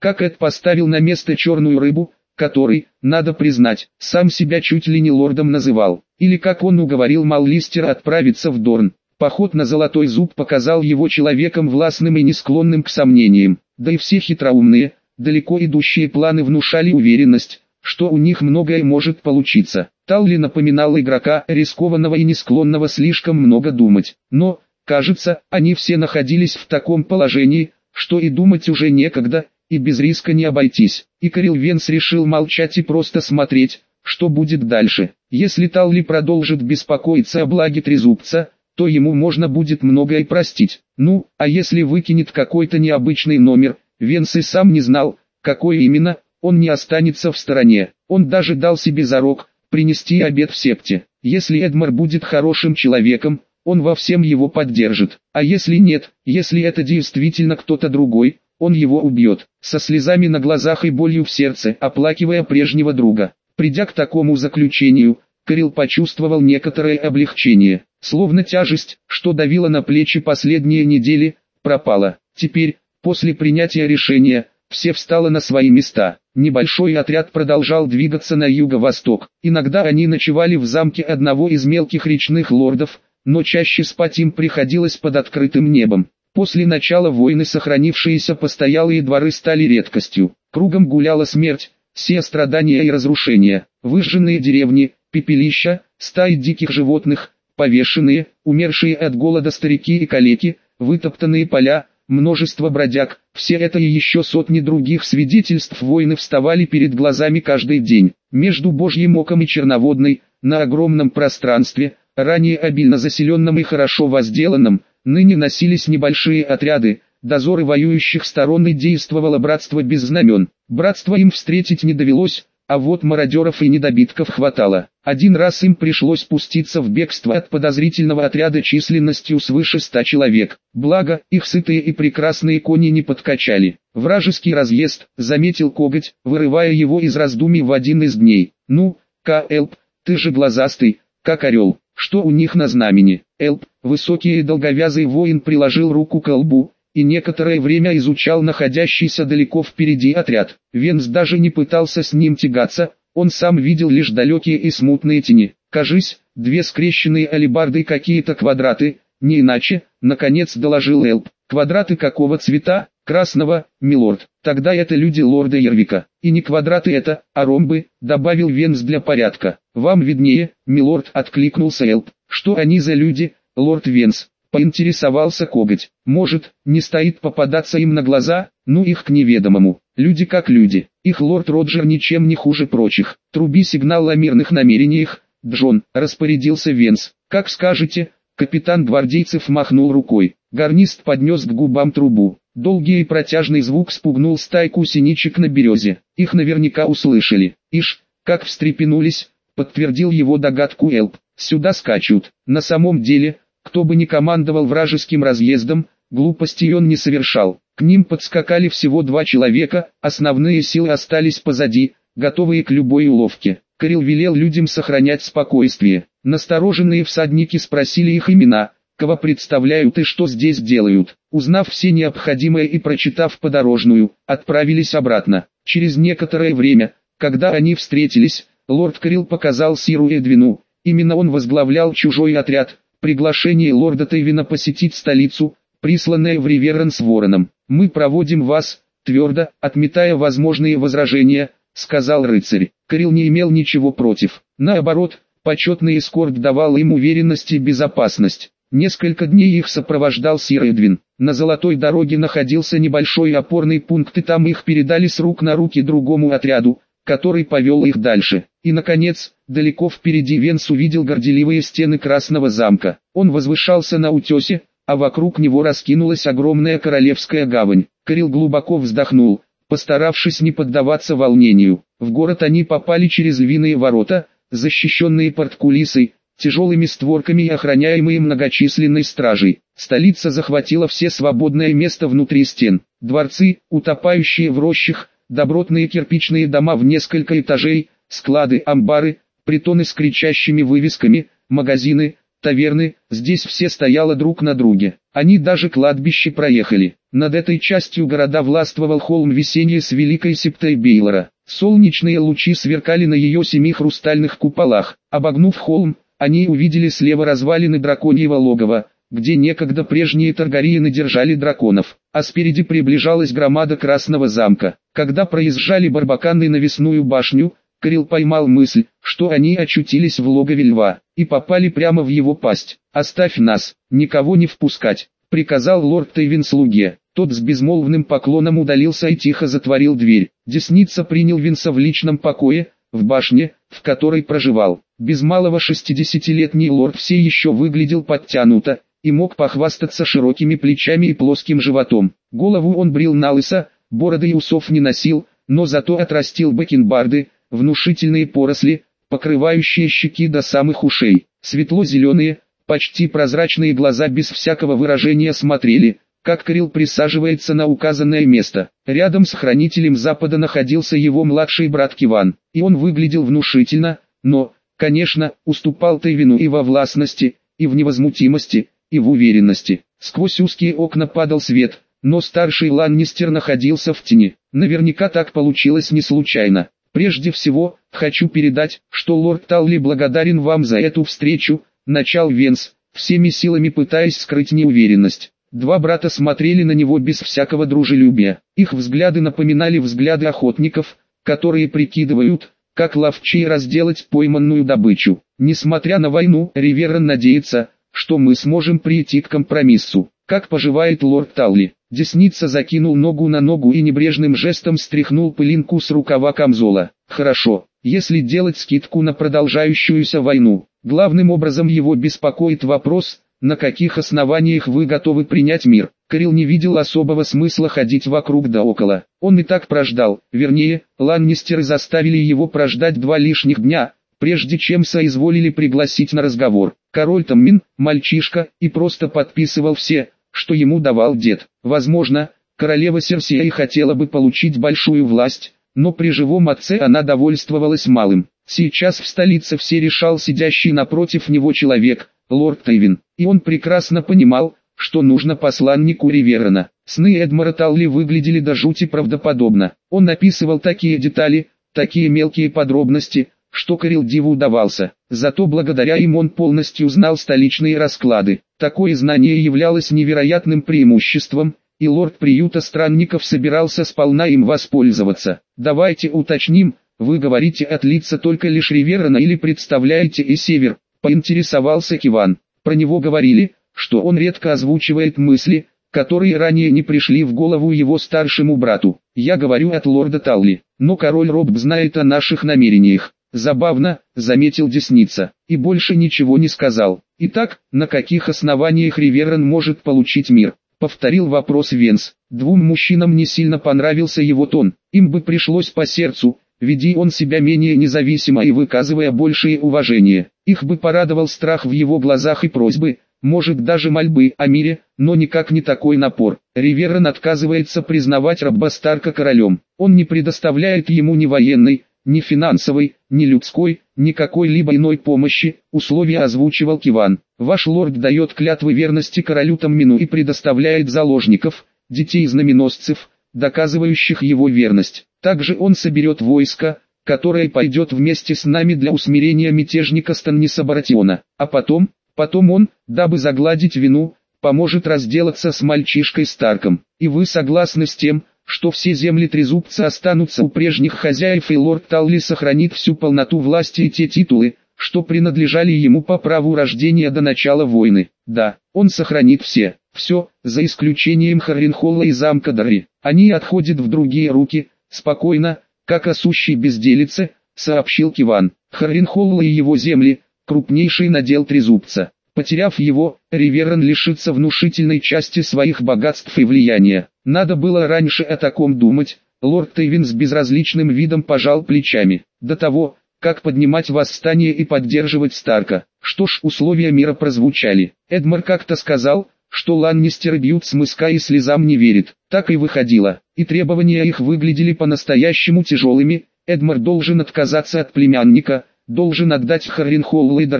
как Эд поставил на место черную рыбу, который, надо признать, сам себя чуть ли не лордом называл, или как он уговорил Маллистера отправиться в Дорн. Поход на Золотой Зуб показал его человеком властным и не склонным к сомнениям, да и все хитроумные, далеко идущие планы внушали уверенность, что у них многое может получиться. Талли напоминал игрока, рискованного и не склонного слишком много думать, но, кажется, они все находились в таком положении, что и думать уже некогда, и без риска не обойтись. И Кэрил Венс решил молчать и просто смотреть, что будет дальше. Если Талли продолжит беспокоиться о благе Трезубца, то ему можно будет многое простить. Ну, а если выкинет какой-то необычный номер, Венс и сам не знал, какой именно, он не останется в стороне. Он даже дал себе зарок принести обед в септе. Если Эдмар будет хорошим человеком, он во всем его поддержит. А если нет, если это действительно кто-то другой, он его убьет. Со слезами на глазах и болью в сердце, оплакивая прежнего друга. Придя к такому заключению, Кэрил почувствовал некоторое облегчение. Словно тяжесть, что давила на плечи последние недели, пропала. Теперь, после принятия решения, все встало на свои места. Небольшой отряд продолжал двигаться на юго-восток. Иногда они ночевали в замке одного из мелких речных лордов, но чаще спать им приходилось под открытым небом. После начала войны сохранившиеся постоялые дворы стали редкостью. Кругом гуляла смерть, все страдания и разрушения. Выжженные деревни, пепелища, стаи диких животных, повешенные, умершие от голода старики и калеки, вытоптанные поля, множество бродяг, все это и еще сотни других свидетельств войны вставали перед глазами каждый день. Между Божьим оком и Черноводной, на огромном пространстве, ранее обильно заселенном и хорошо возделанном, ныне носились небольшие отряды, дозоры воюющих сторон, и действовало братство без знамен. Братство им встретить не довелось, а вот мародеров и недобитков хватало. Один раз им пришлось пуститься в бегство от подозрительного отряда численностью свыше 100 человек. Благо, их сытые и прекрасные кони не подкачали. Вражеский разъезд, заметил Коготь, вырывая его из раздумий в один из дней. Ну, Элп, ты же глазастый, как орел. Что у них на знамени? Элп, высокий и долговязый воин, приложил руку к лбу и некоторое время изучал находящийся далеко впереди отряд. Венс даже не пытался с ним тягаться, он сам видел лишь далекие и смутные тени. Кажись, две скрещенные алебарды, какие-то квадраты, не иначе, наконец доложил Элп. Квадраты какого цвета? Красного, милорд. Тогда это люди лорда Ервика. И не квадраты это, а ромбы, добавил Венс для порядка. Вам виднее, милорд, откликнулся Элп. Что они за люди, лорд Венс? Поинтересовался Коготь. Может, не стоит попадаться им на глаза? Ну их к неведомому. Люди как люди. Их лорд Роджер ничем не хуже прочих. Труби сигнал о мирных намерениях, Джон, распорядился Венс. Как скажете. Капитан гвардейцев махнул рукой. Гарнист поднес к губам трубу. Долгий и протяжный звук спугнул стайку синичек на березе. Их наверняка услышали. Ишь, как встрепенулись, подтвердил его догадку Элп. Сюда скачут. На самом деле, кто бы ни командовал вражеским разъездом, глупостей он не совершал. К ним подскакали всего 2 человека, основные силы остались позади, готовые к любой уловке. Кэрил велел людям сохранять спокойствие. Настороженные всадники спросили их имена, кого представляют и что здесь делают. Узнав все необходимое и прочитав подорожную, отправились обратно. Через некоторое время, когда они встретились, лорд Кэрил показал сиру Эдвину. Именно он возглавлял чужой отряд, приглашение лорда Тейвина посетить столицу, присланное в Риверенс вороном. «Мы проводим вас», твердо, отметая возможные возражения, сказал рыцарь. Кэрил не имел ничего против. Наоборот, почетный эскорт давал им уверенность и безопасность. Несколько дней их сопровождал сир Эдвин. На Золотой дороге находился небольшой опорный пункт, и там их передали с рук на руки другому отряду, который повел их дальше. И наконец, далеко впереди Венс увидел горделивые стены Красного замка. Он возвышался на утесе, а вокруг него раскинулась огромная королевская гавань. Кэрил глубоко вздохнул, постаравшись не поддаваться волнению. В город они попали через львиные ворота, защищенные порткулисой, тяжелыми створками и охраняемые многочисленной стражей. Столица захватила все свободное место внутри стен. Дворцы, утопающие в рощах, добротные кирпичные дома в несколько этажей, склады, амбары, притоны с кричащими вывесками, магазины, таверны, здесь все стояло друг на друге. Они даже кладбище проехали. Над этой частью города властвовал холм весенний с великой септой Бейлора. Солнечные лучи сверкали на ее 7 хрустальных куполах. Обогнув холм, они увидели слева развалины драконьего логова, где некогда прежние Таргариены держали драконов, а спереди приближалась громада Красного замка. Когда проезжали Барбаканы навесную башню, Кирилл поймал мысль, что они очутились в логове льва, и попали прямо в его пасть. «Оставь нас, никого не впускать», — приказал лорд Тейвин слуге. Тот с безмолвным поклоном удалился и тихо затворил дверь. Десница принял Винса в личном покое, в башне, в которой проживал. Без малого 60-летний лорд все еще выглядел подтянуто, и мог похвастаться широкими плечами и плоским животом. Голову он брил налысо, бороды и усов не носил, но зато отрастил бакенбарды, внушительные поросли, покрывающие щеки до самых ушей. Светло-зеленые, почти прозрачные глаза без всякого выражения смотрели, как Кирилл присаживается на указанное место. Рядом с хранителем Запада находился его младший брат Киван, и он выглядел внушительно, но, конечно, уступал Тейвину и во властности, и в невозмутимости, и в уверенности. Сквозь узкие окна падал свет, но старший Ланнистер находился в тени. Наверняка так получилось не случайно. «Прежде всего, хочу передать, что лорд Талли благодарен вам за эту встречу», — начал Венс, всеми силами пытаясь скрыть неуверенность. Два брата смотрели на него без всякого дружелюбия. Их взгляды напоминали взгляды охотников, которые прикидывают, как ловчей разделать пойманную добычу. Несмотря на войну, Риверан надеется, что мы сможем прийти к компромиссу. «Как поживает лорд Талли?» Десница закинул ногу на ногу и небрежным жестом стряхнул пылинку с рукава камзола. «Хорошо, если делать скидку на продолжающуюся войну. Главным образом его беспокоит вопрос, на каких основаниях вы готовы принять мир». Кирилл не видел особого смысла ходить вокруг да около. Он и так прождал, вернее, Ланнистеры заставили его прождать 2 лишних дня, прежде чем соизволили пригласить на разговор. Король Таммин, мальчишка, и просто подписывал все, что ему давал дед. Возможно, королева Серсея и хотела бы получить большую власть, но при живом отце она довольствовалась малым. Сейчас в столице все решал сидящий напротив него человек, лорд Тейвин, и он прекрасно понимал, что нужно посланнику Риверана. Сны Эдмара Талли выглядели до жути правдоподобно. Он описывал такие детали, такие мелкие подробности, что Кирилл диву давался. Зато благодаря им он полностью знал столичные расклады. Такое знание являлось невероятным преимуществом, и лорд приюта странников собирался сполна им воспользоваться. «Давайте уточним, вы говорите от лица только лишь Риверана или представляете и Север?» — поинтересовался Киван. Про него говорили, что он редко озвучивает мысли, которые ранее не пришли в голову его старшему брату. «Я говорю от лорда Талли, но король Роб знает о наших намерениях». «Забавно», — заметил Десница, и больше ничего не сказал. «Итак, на каких основаниях Риверан может получить мир?» — повторил вопрос Венс. Двум мужчинам не сильно понравился его тон, им бы пришлось по сердцу, веди он себя менее независимо и выказывая большее уважение. Их бы порадовал страх в его глазах и просьбы, может даже мольбы о мире, но никак не такой напор. Риверан отказывается признавать Робба Старка королем. Он не предоставляет ему ни военной, ни финансовой, ни людской, ни какой-либо иной помощи, условия озвучивал Киван. Ваш лорд дает клятвы верности королю Таммину и предоставляет заложников, детей знаменосцев, доказывающих его верность. Также он соберет войско, которое пойдет вместе с нами для усмирения мятежника Станниса Баратиона. А потом он, дабы загладить вину, поможет разделаться с мальчишкой Старком. И вы согласны с тем, что все земли Трезубца останутся у прежних хозяев и лорд Талли сохранит всю полноту власти и те титулы, что принадлежали ему по праву рождения до начала войны? Да, он сохранит все, за исключением Харренхолла и замка Дарри. Они отходят в другие руки, спокойно, как о сущей безделице, сообщил Киван. Харренхолла и его земли, крупнейший надел Трезубца. Потеряв его, Риверан лишится внушительной части своих богатств и влияния. Надо было раньше о таком думать. Лорд Тейвин с безразличным видом пожал плечами. До того, как поднимать восстание и поддерживать Старка. Что ж, условия мира прозвучали. Эдмар как-то сказал, что Ланнистеры бьют с мыска и слезам не верит. Так и выходило. И требования их выглядели по-настоящему тяжелыми. Эдмар должен отказаться от племянника, должен отдать Харренхолл и Дарри,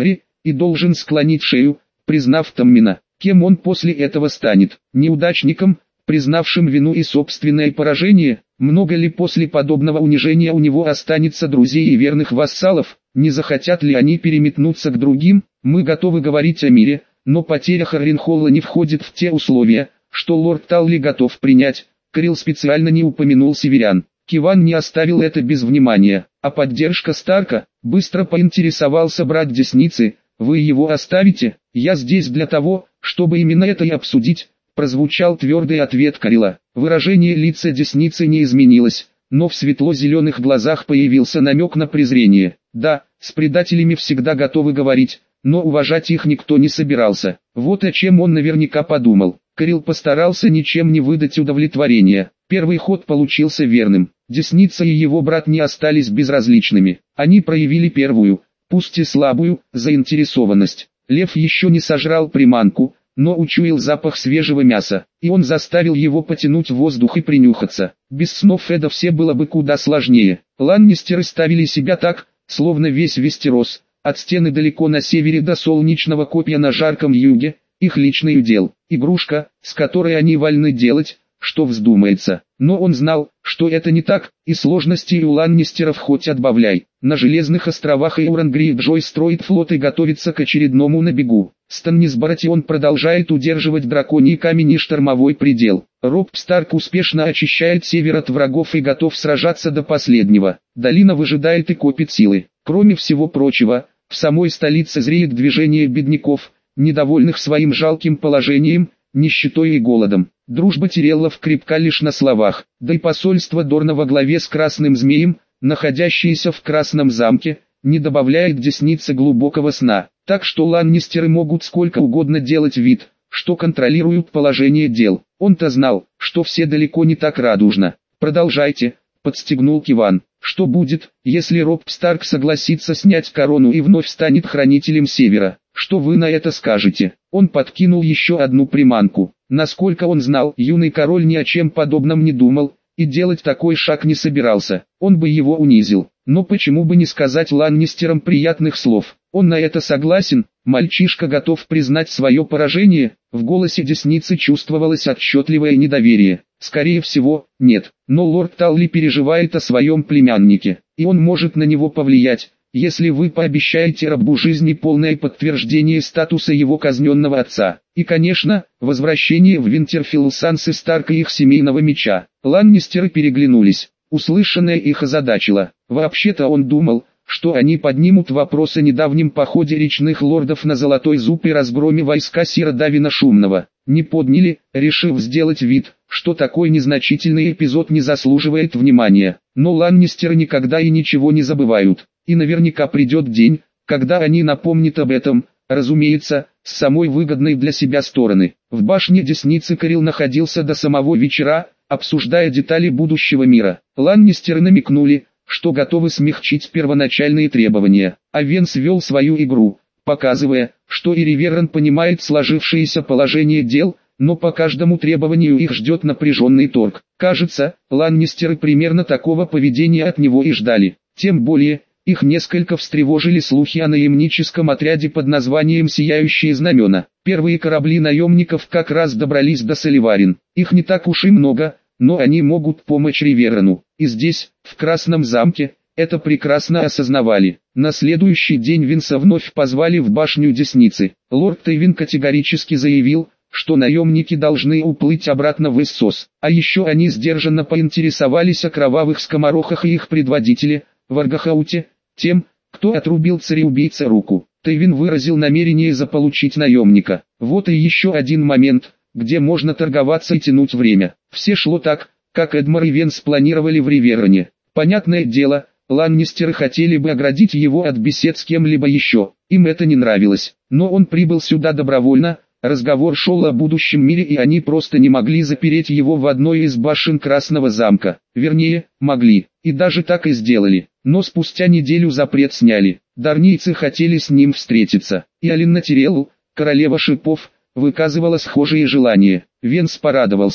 и должен склонить шею, признав Таммина. Кем он после этого станет? Неудачником, признавшим вину и собственное поражение? Много ли после подобного унижения у него останется друзей и верных вассалов? Не захотят ли они переметнуться к другим? Мы готовы говорить о мире, но потеря Харренхолла не входит в те условия, что лорд Талли готов принять. Кирилл специально не упомянул северян. Киван не оставил это без внимания, а поддержка Старка, быстро поинтересовался брат Десницы. Вы его оставите? Я здесь для того, чтобы именно это и обсудить, прозвучал твердый ответ Кирилла. Выражение лица Десницы не изменилось, но в светло-зеленых глазах появился намек на презрение. Да, с предателями всегда готовы говорить, но уважать их никто не собирался. Вот о чем он наверняка подумал. Кирилл постарался ничем не выдать удовлетворения. Первый ход получился верным. Десница и его брат не остались безразличными. Они проявили первую, пусть и слабую, заинтересованность. Лев еще не сожрал приманку, но учуял запах свежего мяса, и он заставил его потянуть воздух и принюхаться. Без снов Эда все было бы куда сложнее. Ланнистеры ставили себя так, словно весь Вестерос, от стены далеко на севере до солнечного копья на жарком юге, их личный удел, игрушка, с которой они вольны делать, что вздумается. Но он знал, что это не так, и сложностей у Ланнистеров хоть отбавляй. На Железных островах Эурон Грейджой строит флот и готовится к очередному набегу. Станнис Баратион продолжает удерживать драконий камень и штормовой предел. Роб Старк успешно очищает север от врагов и готов сражаться до последнего. Долина выжидает и копит силы. Кроме всего прочего, в самой столице зреет движение бедняков, недовольных своим жалким положением, нищетой и голодом. Дружба Тиреллов крепка лишь на словах, да и посольство Дорна во главе с Красным Змеем, находящееся в Красном замке, не добавляет Деснице глубокого сна. Так что Ланнистеры могут сколько угодно делать вид, что контролируют положение дел. Он-то знал, что все далеко не так радужно. «Продолжайте», — подстегнул Киван. «Что будет, если Роб Старк согласится снять корону и вновь станет хранителем Севера? Что вы на это скажете?» Он подкинул еще одну приманку. Насколько он знал, юный король ни о чем подобном не думал, и делать такой шаг не собирался. Он бы его унизил. Но почему бы не сказать Ланнистерам приятных слов? Он на это согласен, мальчишка готов признать свое поражение. В голосе Десницы чувствовалось отчетливое недоверие. Скорее всего, нет. Но лорд Талли переживает о своем племяннике, и он может на него повлиять, если вы пообещаете рабу жизни полное подтверждение статуса его казненного отца. И, конечно, возвращение в Винтерфилл Сансы Старка и их семейного меча. Ланнистеры переглянулись. Услышанное их озадачило. Вообще-то он думал, что они поднимут вопрос о недавнем походе речных лордов на Золотой Зуб и разгроме войска Сира Давина Шумного. Не подняли, решив сделать вид, что такой незначительный эпизод не заслуживает внимания. Но Ланнистеры никогда и ничего не забывают. И наверняка придет день, когда они напомнят об этом, разумеется, с самой выгодной для себя стороны. В башне Десницы Кирилл находился до самого вечера, обсуждая детали будущего мира. Ланнистеры намекнули, что готовы смягчить первоначальные требования, а Венс вел свою игру, показывая, что и Риверан понимает сложившееся положение дел, но по каждому требованию их ждет напряженный торг. Кажется, Ланнистеры примерно такого поведения от него и ждали. Тем более, их несколько встревожили слухи о наемническом отряде под названием «Сияющие знамена». Первые корабли наемников как раз добрались до Соливарин. Их не так уж и много, но они могут помочь Риверану. И здесь, в Красном замке, это прекрасно осознавали. На следующий день Винса вновь позвали в башню Десницы. Лорд Тейвин категорически заявил, что наемники должны уплыть обратно в Иссос. А еще они сдержанно поинтересовались о кровавых скоморохах и их предводителе, Варгахауте, тем, кто отрубил цареубийце руку. Тейвин выразил намерение заполучить наемника. Вот и еще один момент, где можно торговаться и тянуть время. Все шло так, как Эдмар и Венс спланировали в Риверане. Понятное дело, Ланнистеры хотели бы оградить его от бесед с кем-либо еще. Им это не нравилось. Но он прибыл сюда добровольно, разговор шел о будущем мире и они просто не могли запереть его в одной из башен Красного замка. Вернее, могли, и даже так и сделали. Но спустя неделю запрет сняли. Дарнийцы хотели с ним встретиться, и Алинна Тирелл, королева шипов, выказывала схожие желания. Венс порадовался.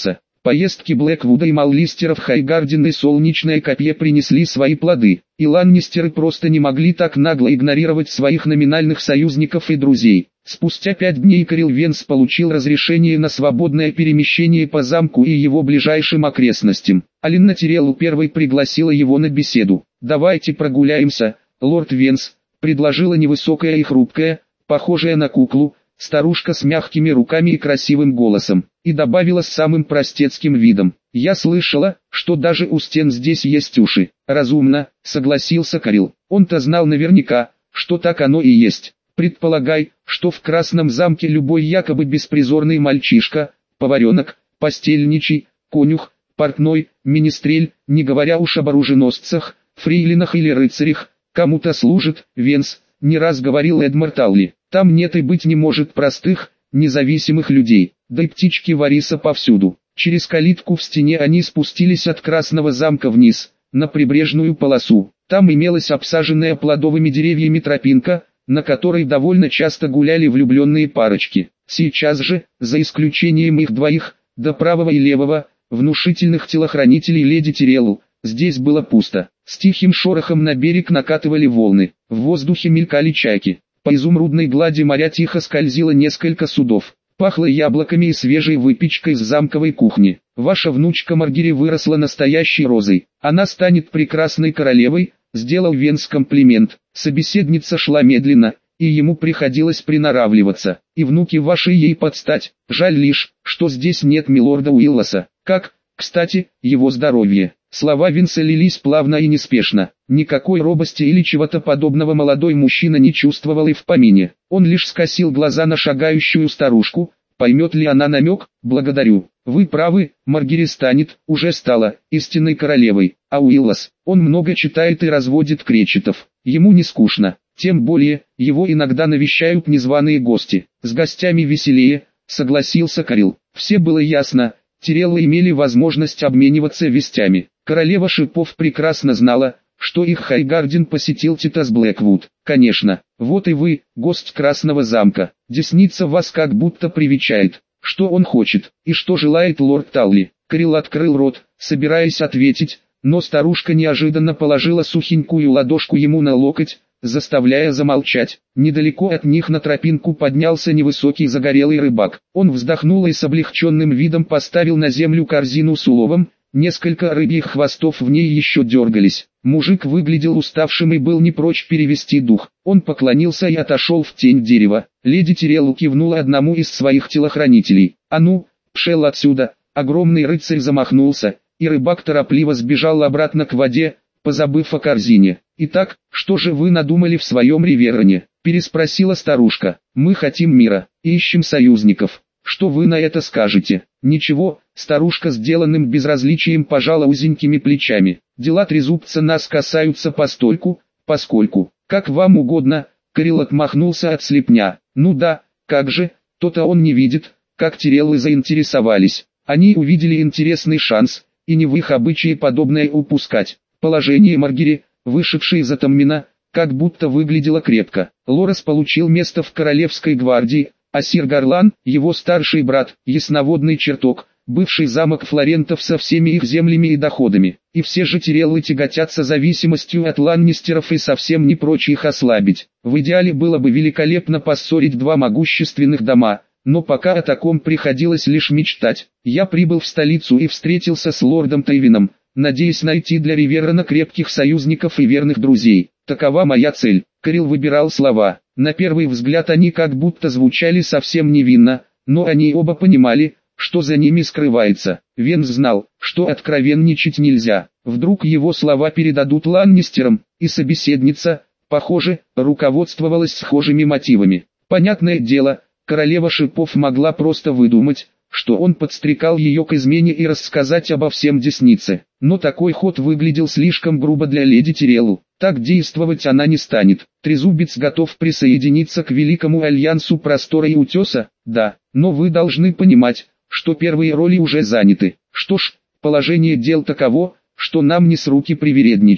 Поездки Блэквуда и Маллистера в Хайгарден и Солнечное копье принесли свои плоды, и ланнистеры просто не могли так нагло игнорировать своих номинальных союзников и друзей. Спустя 5 дней Корил Венс получил разрешение на свободное перемещение по замку и его ближайшим окрестностям. Алинна Тиреллу первой пригласила его на беседу. «Давайте прогуляемся, лорд Венс», — предложила невысокая и хрупкая, похожая на куклу, старушка с мягкими руками и красивым голосом, и добавила с самым простецким видом: «Я слышала, что даже у стен здесь есть уши». «Разумно», — согласился Корил. Он-то знал наверняка, что так оно и есть. Предполагай, что в Красном замке любой якобы беспризорный мальчишка, поваренок, постельничий, конюх, портной, министрель, не говоря уж об оруженосцах, фрейлинах или рыцарях, кому-то служит. Венс, не раз говорил Эдмар Талли, там нет и быть не может простых, независимых людей, да и птички Вариса повсюду. Через калитку в стене они спустились от Красного замка вниз, на прибрежную полосу. Там имелась обсаженная плодовыми деревьями тропинка, на которой довольно часто гуляли влюбленные парочки. Сейчас же, за исключением их двоих, до правого и левого, внушительных телохранителей леди Тиреллу, здесь было пусто. С тихим шорохом на берег накатывали волны, в воздухе мелькали чайки. По изумрудной глади моря тихо скользило несколько судов. Пахло яблоками и свежей выпечкой с замковой кухни. «Ваша внучка Маргири выросла настоящей розой. Она станет прекрасной королевой», — сделал Венс комплимент. Собеседница шла медленно, и ему приходилось приноравливаться. «И внуки ваши ей подстать. Жаль лишь, что здесь нет милорда Уиллоса. Как, кстати, его здоровье». Слова Винса лились плавно и неспешно. Никакой робости или чего-то подобного молодой мужчина не чувствовал и в помине. Он лишь скосил глаза на шагающую старушку. Поймет ли она намек? «Благодарю. Вы правы, Маргири станет, уже стала, истинной королевой. А Уиллос, он много читает и разводит кречетов. Ему не скучно. Тем более, его иногда навещают незваные гости. С гостями веселее», — согласился Корил. Все было ясно. Тиреллы имели возможность обмениваться вестями. Королева шипов прекрасно знала, что их Хайгарден посетил Титас Блэквуд. «Конечно, вот и вы, гость Красного замка. Десница вас как будто привечает. Что он хочет, и что желает лорд Талли?» Корил открыл рот, собираясь ответить, но старушка неожиданно положила сухенькую ладошку ему на локоть, заставляя замолчать. Недалеко от них на тропинку поднялся невысокий загорелый рыбак. Он вздохнул и с облегченным видом поставил на землю корзину с уловом. Несколько рыбьих хвостов в ней еще дергались. Мужик выглядел уставшим и был не прочь перевести дух. Он поклонился и отошел в тень дерева. Леди Тиреллу кивнула одному из своих телохранителей. «А ну, пшел отсюда!» Огромный рыцарь замахнулся, и рыбак торопливо сбежал обратно к воде, позабыв о корзине. «Итак, что же вы надумали в своем Ривероне?» — переспросила старушка. «Мы хотим мира, и ищем союзников. Что вы на это скажете?» «Ничего», — старушка сделанным безразличием пожала узенькими плечами. «Дела трезубца нас касаются постольку, поскольку. Как вам угодно», — Корил отмахнулся от слепня. «Ну да, как же, то-то он не видит, как Тиреллы заинтересовались. Они увидели интересный шанс, и не в их обычае подобное упускать». Положение Маргири, вышедшей из Атаммина, как будто выглядело крепко. Лорес получил место в Королевской гвардии, а сир Гарлан, его старший брат, ясноводный чертог, бывший замок Флорентов со всеми их землями и доходами. И все же Тиреллы тяготятся зависимостью от ланнистеров и совсем не прочь их ослабить. В идеале было бы великолепно поссорить два могущественных дома, но пока о таком приходилось лишь мечтать. Я прибыл в столицу и встретился с лордом Тейвином, надеясь найти для Риверона крепких союзников и верных друзей. Такова моя цель. Корил выбирал слова. На первый взгляд они как будто звучали совсем невинно, но они оба понимали, что за ними скрывается. Венс знал, что откровенничать нельзя. Вдруг его слова передадут ланнистерам, и собеседница, похоже, руководствовалась схожими мотивами. Понятное дело, королева шипов могла просто выдумать, что он подстрекал ее к измене и рассказать обо всем деснице. Но такой ход выглядел слишком грубо для леди Тиреллу. Так действовать она не станет. Трезубец готов присоединиться к великому альянсу Простора и Утеса? Да, но вы должны понимать, что первые роли уже заняты. Что ж, положение дел таково, что нам не с руки привередничать.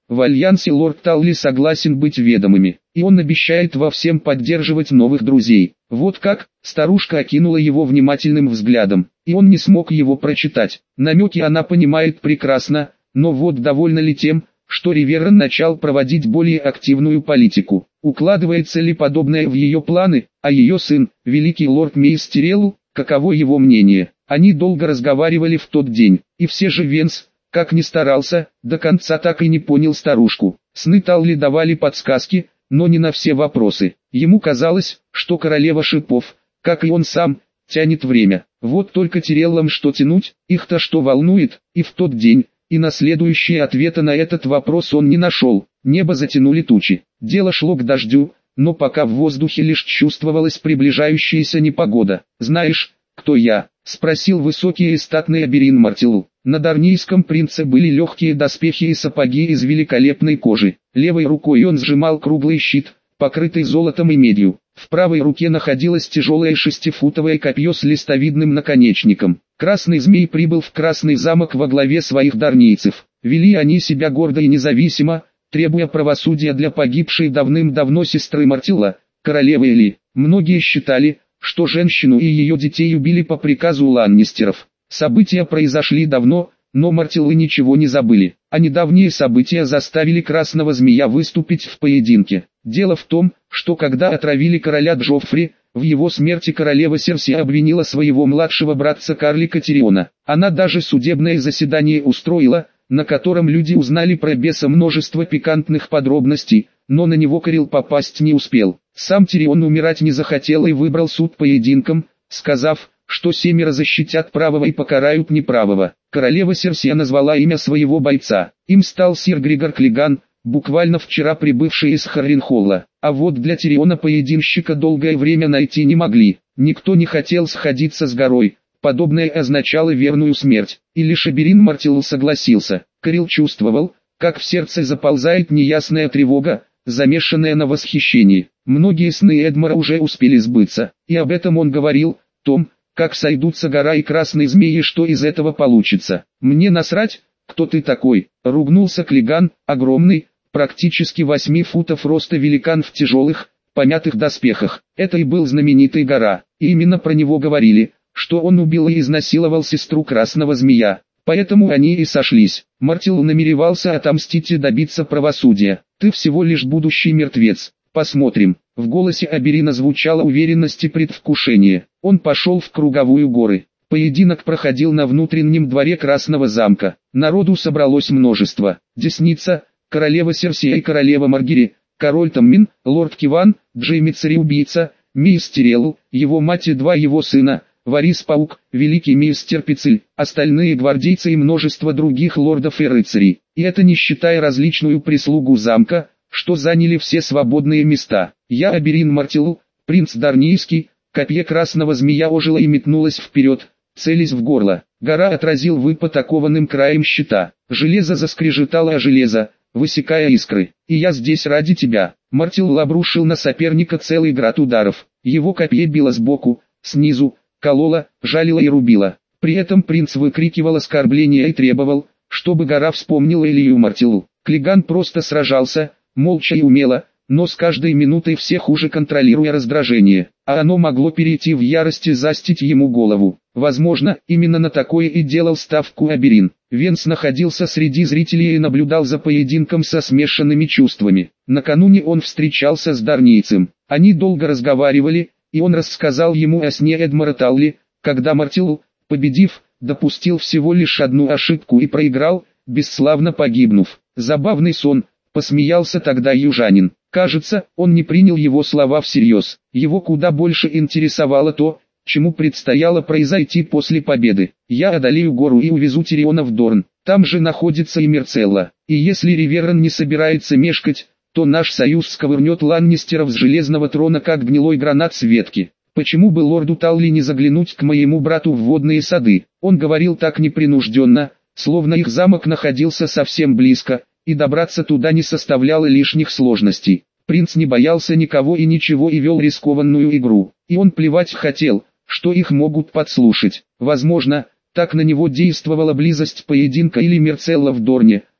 В альянсе лорд Талли согласен быть ведомыми, и он обещает во всем поддерживать новых друзей. Вот как, старушка окинула его внимательным взглядом, и он не смог его прочитать. Намеки она понимает прекрасно, но вот довольна ли тем, что Риверан начал проводить более активную политику? Укладывается ли подобное в ее планы, а ее сын, великий лорд Мейстерелл, каково его мнение? Они долго разговаривали в тот день, и все же Венс, как ни старался, до конца так и не понял старушку. Сны Талли давали подсказки, но не на все вопросы. Ему казалось, что королева шипов, как и он сам, тянет время. Вот только Тиреллам что тянуть, их-то что волнует, и в тот день, и на следующие ответа на этот вопрос он не нашел. Небо затянули тучи, дело шло к дождю, но пока в воздухе лишь чувствовалась приближающаяся непогода. «Знаешь, кто я?» — спросил высокий и статный Аберин Мартилл. На дарнийском принце были легкие доспехи и сапоги из великолепной кожи. Левой рукой он сжимал круглый щит, покрытый золотом и медью. В правой руке находилось тяжелое 6-футовое копье с листовидным наконечником. Красный змей прибыл в Красный замок во главе своих дарнийцев. Вели они себя гордо и независимо, требуя правосудия для погибшей давным-давно сестры Мартилла, королевы Эли. Многие считали, что женщину и ее детей убили по приказу Ланнистеров. События произошли давно, но Мартиллы ничего не забыли, а недавние события заставили Красного Змея выступить в поединке. Дело в том, что когда отравили короля Джоффри, в его смерти королева Серси обвинила своего младшего братца-карлика Тириона. Она даже судебное заседание устроила, на котором люди узнали про беса множество пикантных подробностей, но на него Корил попасть не успел. Сам Тирион умирать не захотел и выбрал суд поединком, сказав, что 7 защитят правого и покарают неправого. Королева Серсия назвала имя своего бойца. Им стал сир Григор Клиган, буквально вчера прибывший из Харренхолла. А вот для Тириона поединщика долгое время найти не могли. Никто не хотел сходиться с горой. Подобное означало верную смерть. И лишь Аберин Мартилл согласился. Корил чувствовал, как в сердце заползает неясная тревога, замешанная на восхищении. Многие сны Эдмара уже успели сбыться, и об этом он говорил, том, как сойдутся гора и красный змей и что из этого получится. «Мне насрать, кто ты такой?» — ругнулся Клиган, огромный, практически 8 футов роста великан в тяжелых, помятых доспехах. Это и был знаменитый Гора, и именно про него говорили, что он убил и изнасиловал сестру Красного Змея. Поэтому они и сошлись. Мартилл намеревался отомстить и добиться правосудия. «Ты всего лишь будущий мертвец. Посмотрим». В голосе Аберина звучала уверенность и предвкушение. Он пошел в круговую горы. Поединок проходил на внутреннем дворе Красного замка. Народу собралось множество. Десница, королева Серсия и королева Маргири, король Таммин, лорд Киван, Джейми Цареубийца, Мейстерелл, его мать и 2 его сына, Варис Паук, великий Мейстер Пицель, остальные гвардейцы и множество других лордов и рыцарей. И это не считая различную прислугу замка, что заняли все свободные места. «Я Аберин Мартилл, принц Дарнийский». Копье Красного Змея ожило и метнулось вперед, целясь в горло. Гора отразил выпад окованным краем щита. Железо заскрежетало о железо, высекая искры. «И я здесь ради тебя». Мартилл обрушил на соперника целый град ударов. Его копье било сбоку, снизу, кололо, жалило и рубило. При этом принц выкрикивал оскорбления и требовал, чтобы Гора вспомнил Элию Мартиллу. Клиган просто сражался, молча и умело, но с каждой минутой все хуже контролируя раздражение, а оно могло перейти в ярость и застить ему голову. Возможно, именно на такое и делал ставку Аберин. Венс находился среди зрителей и наблюдал за поединком со смешанными чувствами. Накануне он встречался с дарнийцем. Они долго разговаривали, и он рассказал ему о сне Эдмара Талли, когда Мартилл, победив, допустил всего лишь одну ошибку и проиграл, бесславно погибнув. Забавный сон, посмеялся тогда южанин. Кажется, он не принял его слова всерьез. Его куда больше интересовало то, чему предстояло произойти после победы. «Я одолею гору и увезу Тириона в Дорн. Там же находится и Мирцелла. И если Риверан не собирается мешкать, то наш союз сковырнет Ланнистеров с железного трона как гнилой гранат с ветки. Почему бы лорду Талли не заглянуть к моему брату в водные сады?» Он говорил так непринужденно, словно их замок находился совсем близко, и добраться туда не составляло лишних сложностей. Принц не боялся никого и ничего и вел рискованную игру. И он плевать хотел, что их могут подслушать. Возможно, так на него действовала близость поединка или Мирцелла в Дорне,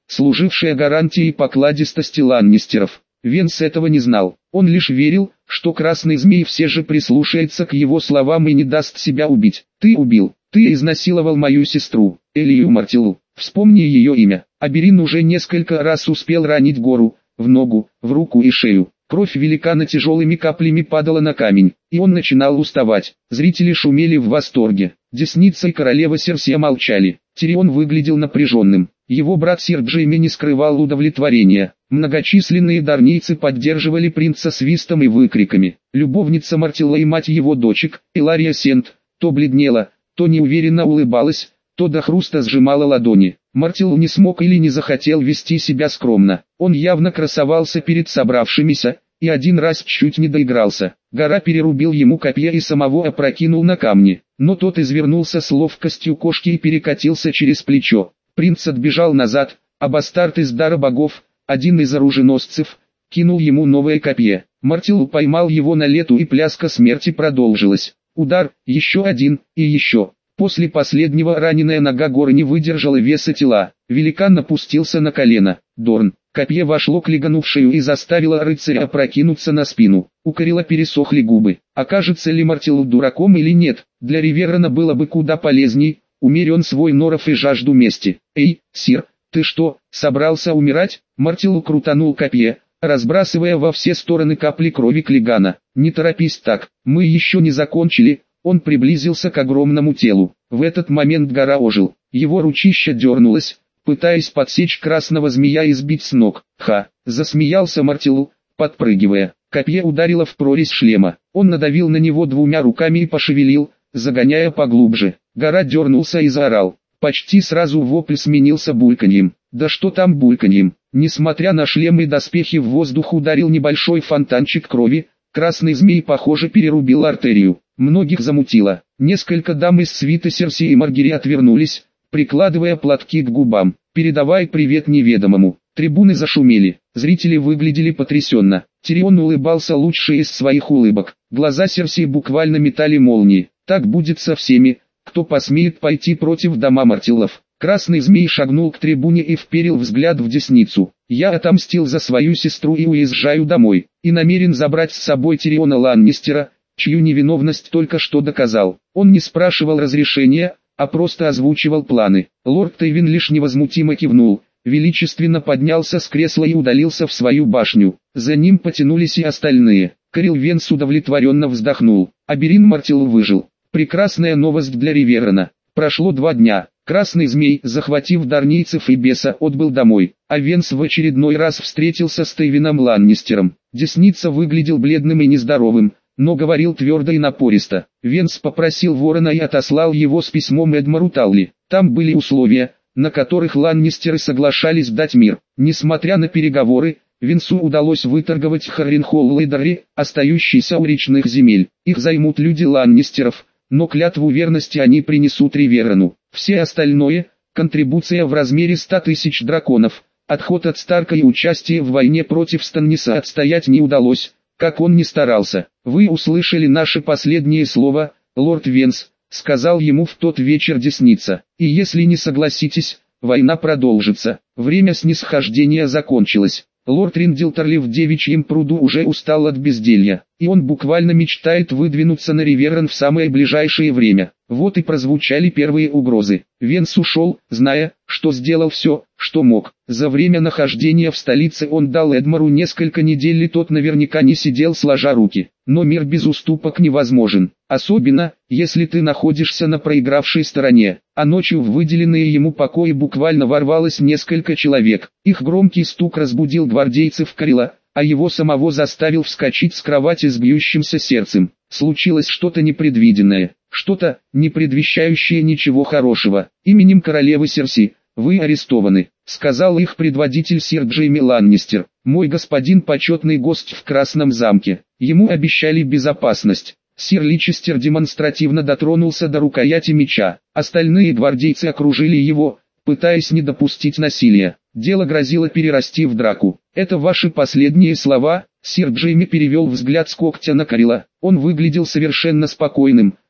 служившая гарантией покладистости ланнистеров. Венс этого не знал, он лишь верил, что Красный Змей все же прислушается к его словам и не даст себя убить. «Ты убил, ты изнасиловал мою сестру, Элию Мартилу. Вспомни ее имя». Аберин уже несколько раз успел ранить гору, в ногу, в руку и шею. Кровь великана тяжелыми каплями падала на камень, и он начинал уставать. Зрители шумели в восторге. Десница и королева Серсия молчали. Тирион выглядел напряженным. Его брат Сир Джейми не скрывал удовлетворения. Многочисленные дарнийцы поддерживали принца свистом и выкриками. Любовница Мартилла и мать его дочек, Илария Сент, то бледнела, то неуверенно улыбалась, то до хруста сжимала ладони. Мартилл не смог или не захотел вести себя скромно. Он явно красовался перед собравшимися, и один раз чуть не доигрался. Гора перерубил ему копье и самого опрокинул на камни, но тот извернулся с ловкостью кошки и перекатился через плечо. Принц отбежал назад, а бастард из дара богов, один из оруженосцев, кинул ему новое копье. Мартилл поймал его на лету, и пляска смерти продолжилась. Удар, еще один, и еще. После последнего раненая нога горы не выдержала веса тела. Великан опустился на колено. Дорн. Копье вошло к Лигану в шею и заставило рыцаря опрокинуться на спину. У Карила пересохли губы. Окажется ли Мартилл дураком или нет, для Риверрона было бы куда полезней, умерь он свой норов и жажду мести. «Эй, сир, ты что, собрался умирать?» Мартилл крутанул копье, разбрасывая во все стороны капли крови Клигана. «Не торопись так, мы еще не закончили». Он приблизился к огромному телу. В этот момент гора ожил. Его ручище дернулось, пытаясь подсечь красного змея и сбить с ног. «Ха!» — засмеялся Мартилл, подпрыгивая. Копье ударило в прорезь шлема. Он надавил на него двумя руками и пошевелил, загоняя поглубже. Гора дернулся и заорал. Почти сразу вопль сменился бульканьем. Да что там бульканьем? Несмотря на шлем и доспехи, в воздух ударил небольшой фонтанчик крови. Красный змей, похоже, перерубил артерию. Многих замутило. Несколько дам из свиты Серси и Маргери отвернулись, прикладывая платки к губам. «Передавай привет неведомому». Трибуны зашумели. Зрители выглядели потрясенно. Тирион улыбался лучше из своих улыбок. Глаза Серси буквально метали молнии. Так будет со всеми, кто посмеет пойти против дома Мартиллов. Красный змей шагнул к трибуне и вперил взгляд в десницу. «Я отомстил за свою сестру и уезжаю домой, и намерен забрать с собой Тириона Ланнистера, чью невиновность только что доказал». Он не спрашивал разрешения, а просто озвучивал планы. Лорд Тейвин лишь невозмутимо кивнул, величественно поднялся с кресла и удалился в свою башню. За ним потянулись и остальные. Карил Венс удовлетворенно вздохнул. Аберин Мартилл выжил. Прекрасная новость для Риверрона. Прошло 2 дня. Красный змей, захватив дарнийцев и беса, отбыл домой, а Венс в очередной раз встретился с Тейвином Ланнистером. Десница выглядел бледным и нездоровым, но говорил твердо и напористо. Венс попросил Ворона и отослал его с письмом Эдмару Талли. Там были условия, на которых ланнистеры соглашались дать мир. Несмотря на переговоры, Венсу удалось выторговать Харренхолл и Дарри, остающиеся у речных земель. Их займут люди ланнистеров, но клятву верности они принесут Риверрону. Все остальное – контрибуция в размере 100 тысяч драконов, отход от Старка и участие в войне против Станниса отстоять не удалось, как он ни старался. «Вы услышали наши последние слова, лорд Венс», — сказал ему в тот вечер Десница. «И если не согласитесь, война продолжится». Время снисхождения закончилось. Лорд Риндилтерли в Девичьем пруду уже устал от безделья, и он буквально мечтает выдвинуться на Риверрон в самое ближайшее время. Вот и прозвучали первые угрозы. Венс ушел, зная, что сделал все, что мог. За время нахождения в столице он дал Эдмару несколько недель, и тот наверняка не сидел сложа руки. Но мир без уступок невозможен, особенно, если ты находишься на проигравшей стороне. А ночью в выделенные ему покои буквально ворвалось несколько человек. Их громкий стук разбудил гвардейцев Карила, а его самого заставил вскочить с кровати с бьющимся сердцем. Случилось что-то непредвиденное, что-то, не предвещающее ничего хорошего. «Именем королевы Серси, вы арестованы», — сказал их предводитель сир Джейми Ланнистер. «Мой господин почетный гость в Красном замке». Ему обещали безопасность. Сир Личестер демонстративно дотронулся до рукояти меча. Остальные гвардейцы окружили его, пытаясь не допустить насилия. Дело грозило перерасти в драку. «Это ваши последние слова?» Сир Джейми перевел взгляд с когтя на Карила. Он выглядел совершенно спокойным,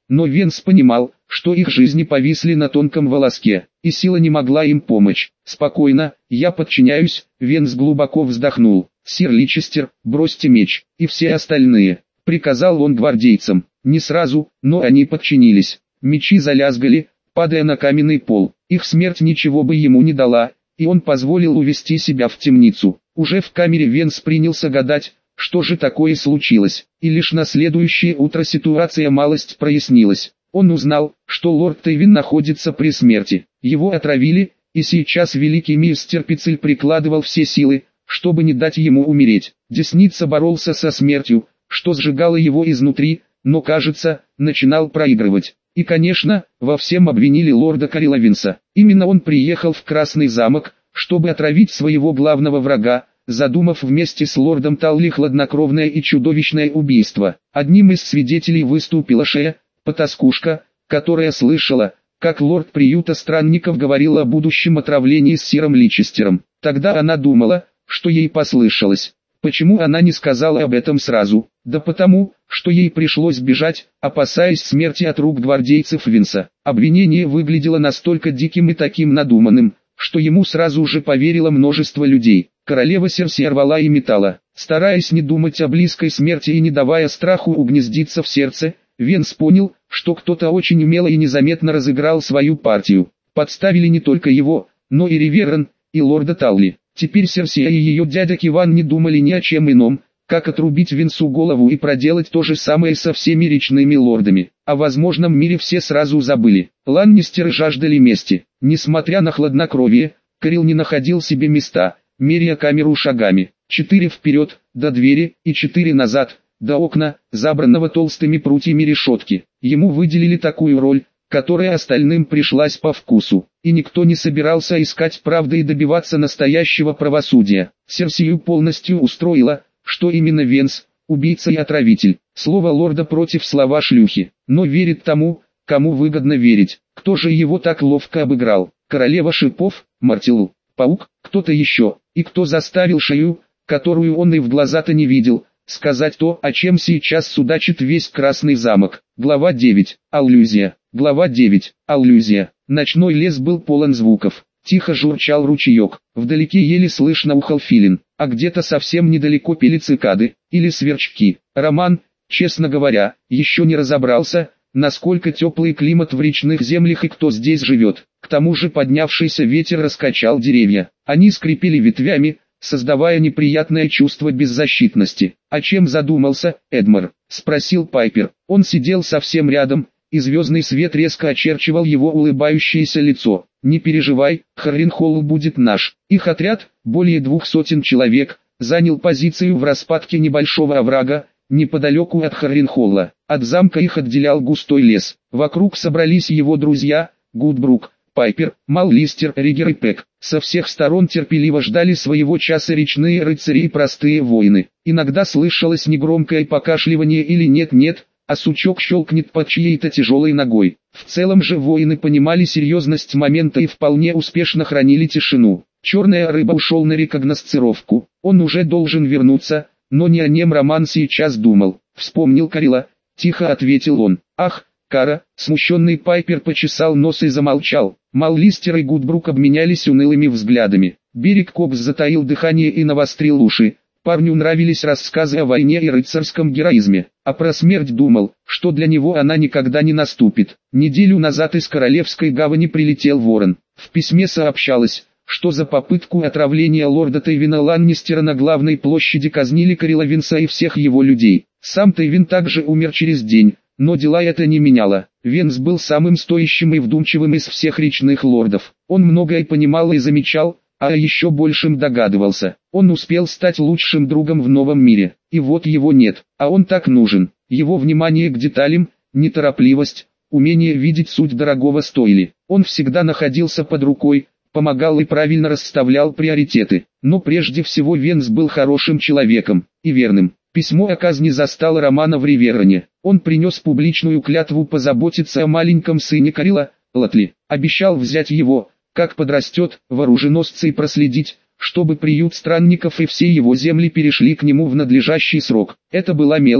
но Венс понимал, что их жизни повисли на тонком волоске, и сила не могла им помочь. «Спокойно, я подчиняюсь», — Венс глубоко вздохнул. «Сир Личестер, бросьте меч, и все остальные», — приказал он гвардейцам. Не сразу, но они подчинились. Мечи залязгали, падая на каменный пол. Их смерть ничего бы ему не дала, и он позволил увести себя в темницу. Уже в камере Венс принялся гадать, что же такое случилось, и лишь на следующее утро ситуация малость прояснилась. Он узнал, что лорд Тейвин находится при смерти. Его отравили, и сейчас великий мистер Пицель прикладывал все силы, чтобы не дать ему умереть. Десница боролся со смертью, что сжигало его изнутри, но, кажется, начинал проигрывать. И, конечно, во всем обвинили лорда Карила Винса. Именно он приехал в Красный замок, чтобы отравить своего главного врага, задумав вместе с лордом Талли хладнокровное и чудовищное убийство. Одним из свидетелей выступила Шея, потаскушка, которая слышала, как лорд приюта странников говорил о будущем отравлении с сиром Личестером. Тогда она думала, что ей послышалось. Почему она не сказала об этом сразу? Да потому, что ей пришлось бежать, опасаясь смерти от рук гвардейцев Винса. Обвинение выглядело настолько диким и таким надуманным, что ему сразу же поверило множество людей. Королева Серсия рвала и метала, стараясь не думать о близкой смерти и не давая страху угнездиться в сердце. Венс понял, что кто-то очень умело и незаметно разыграл свою партию. Подставили не только его, но и Риверрен, и лорда Талли. Теперь Серсия и ее дядя Киван не думали ни о чем ином, как отрубить Винсу голову и проделать то же самое со всеми речными лордами. О возможном мире все сразу забыли. Ланнистеры жаждали мести. Несмотря на хладнокровие, Кэрил не находил себе места, меряя камеру шагами. 4 вперед, до двери, и 4 назад, до окна, забранного толстыми прутьями решетки. Ему выделили такую роль, которая остальным пришлась по вкусу, и никто не собирался искать правды и добиваться настоящего правосудия. Серсию полностью устроило, что именно Венс, убийца и отравитель. Слово лорда против слова шлюхи, но верит тому, кому выгодно верить. Кто же его так ловко обыграл? Королева шипов, Мартилу, паук, кто-то еще, и кто заставил Шею, которую он и в глаза-то не видел, сказать то, о чем сейчас судачит весь Красный замок. Глава 9. Аллюзия. Глава 9. Аллюзия. Ночной лес был полон звуков. Тихо журчал ручеек, вдалеке еле слышно ухал филин, а где-то совсем недалеко пели цикады, или сверчки. Роман, честно говоря, еще не разобрался, насколько теплый климат в речных землях и кто здесь живет. К тому же поднявшийся ветер раскачал деревья. Они скрипели ветвями, создавая неприятное чувство беззащитности. «А чем задумался, Эдмар?» — спросил Пайпер. Он сидел совсем рядом, и звездный свет резко очерчивал его улыбающееся лицо. «Не переживай, Харринхолл будет наш». Их отряд, более 200 человек, занял позицию в распадке небольшого оврага, неподалеку от Харринхолла. От замка их отделял густой лес. Вокруг собрались его друзья, Гудбрук, Пайпер, Маллистер, Ригер и Пэк. Со всех сторон терпеливо ждали своего часа речные рыцари и простые воины. Иногда слышалось негромкое покашливание или нет-нет, а сучок щелкнет под чьей-то тяжелой ногой. В целом же воины понимали серьезность момента и вполне успешно хранили тишину. Черная рыба ушел на рекогносцировку. Он уже должен вернуться, но не о нем Роман сейчас думал. Вспомнил Карила, тихо ответил он. «Ах, Кара!» Смущенный Пайпер почесал нос и замолчал. Маллистер и Гудбрук обменялись унылыми взглядами. Берег Кокс затаил дыхание и навострил уши. Парню нравились рассказы о войне и рыцарском героизме, а про смерть думал, что для него она никогда не наступит. Неделю назад из Королевской гавани прилетел ворон. В письме сообщалось, что за попытку отравления лорда Тейвина Ланнистера на главной площади казнили Карила Винса и всех его людей. Сам Тейвин также умер через день, но дела это не меняло. Венс был самым стоящим и вдумчивым из всех речных лордов. Он многое понимал и замечал, а еще большим догадывался. Он успел стать лучшим другом в новом мире, и вот его нет, а он так нужен. Его внимание к деталям, неторопливость, умение видеть суть дорогого стоили. Он всегда находился под рукой, помогал и правильно расставлял приоритеты. Но прежде всего Венс был хорошим человеком, и верным. Письмо о казни застало Романа в Риверроне. Он принес публичную клятву позаботиться о маленьком сыне Карила, Латли. Обещал взять его, как подрастет, в оруженосцы и проследить, чтобы приют странников и все его земли перешли к нему в надлежащий срок. Это была мелочь,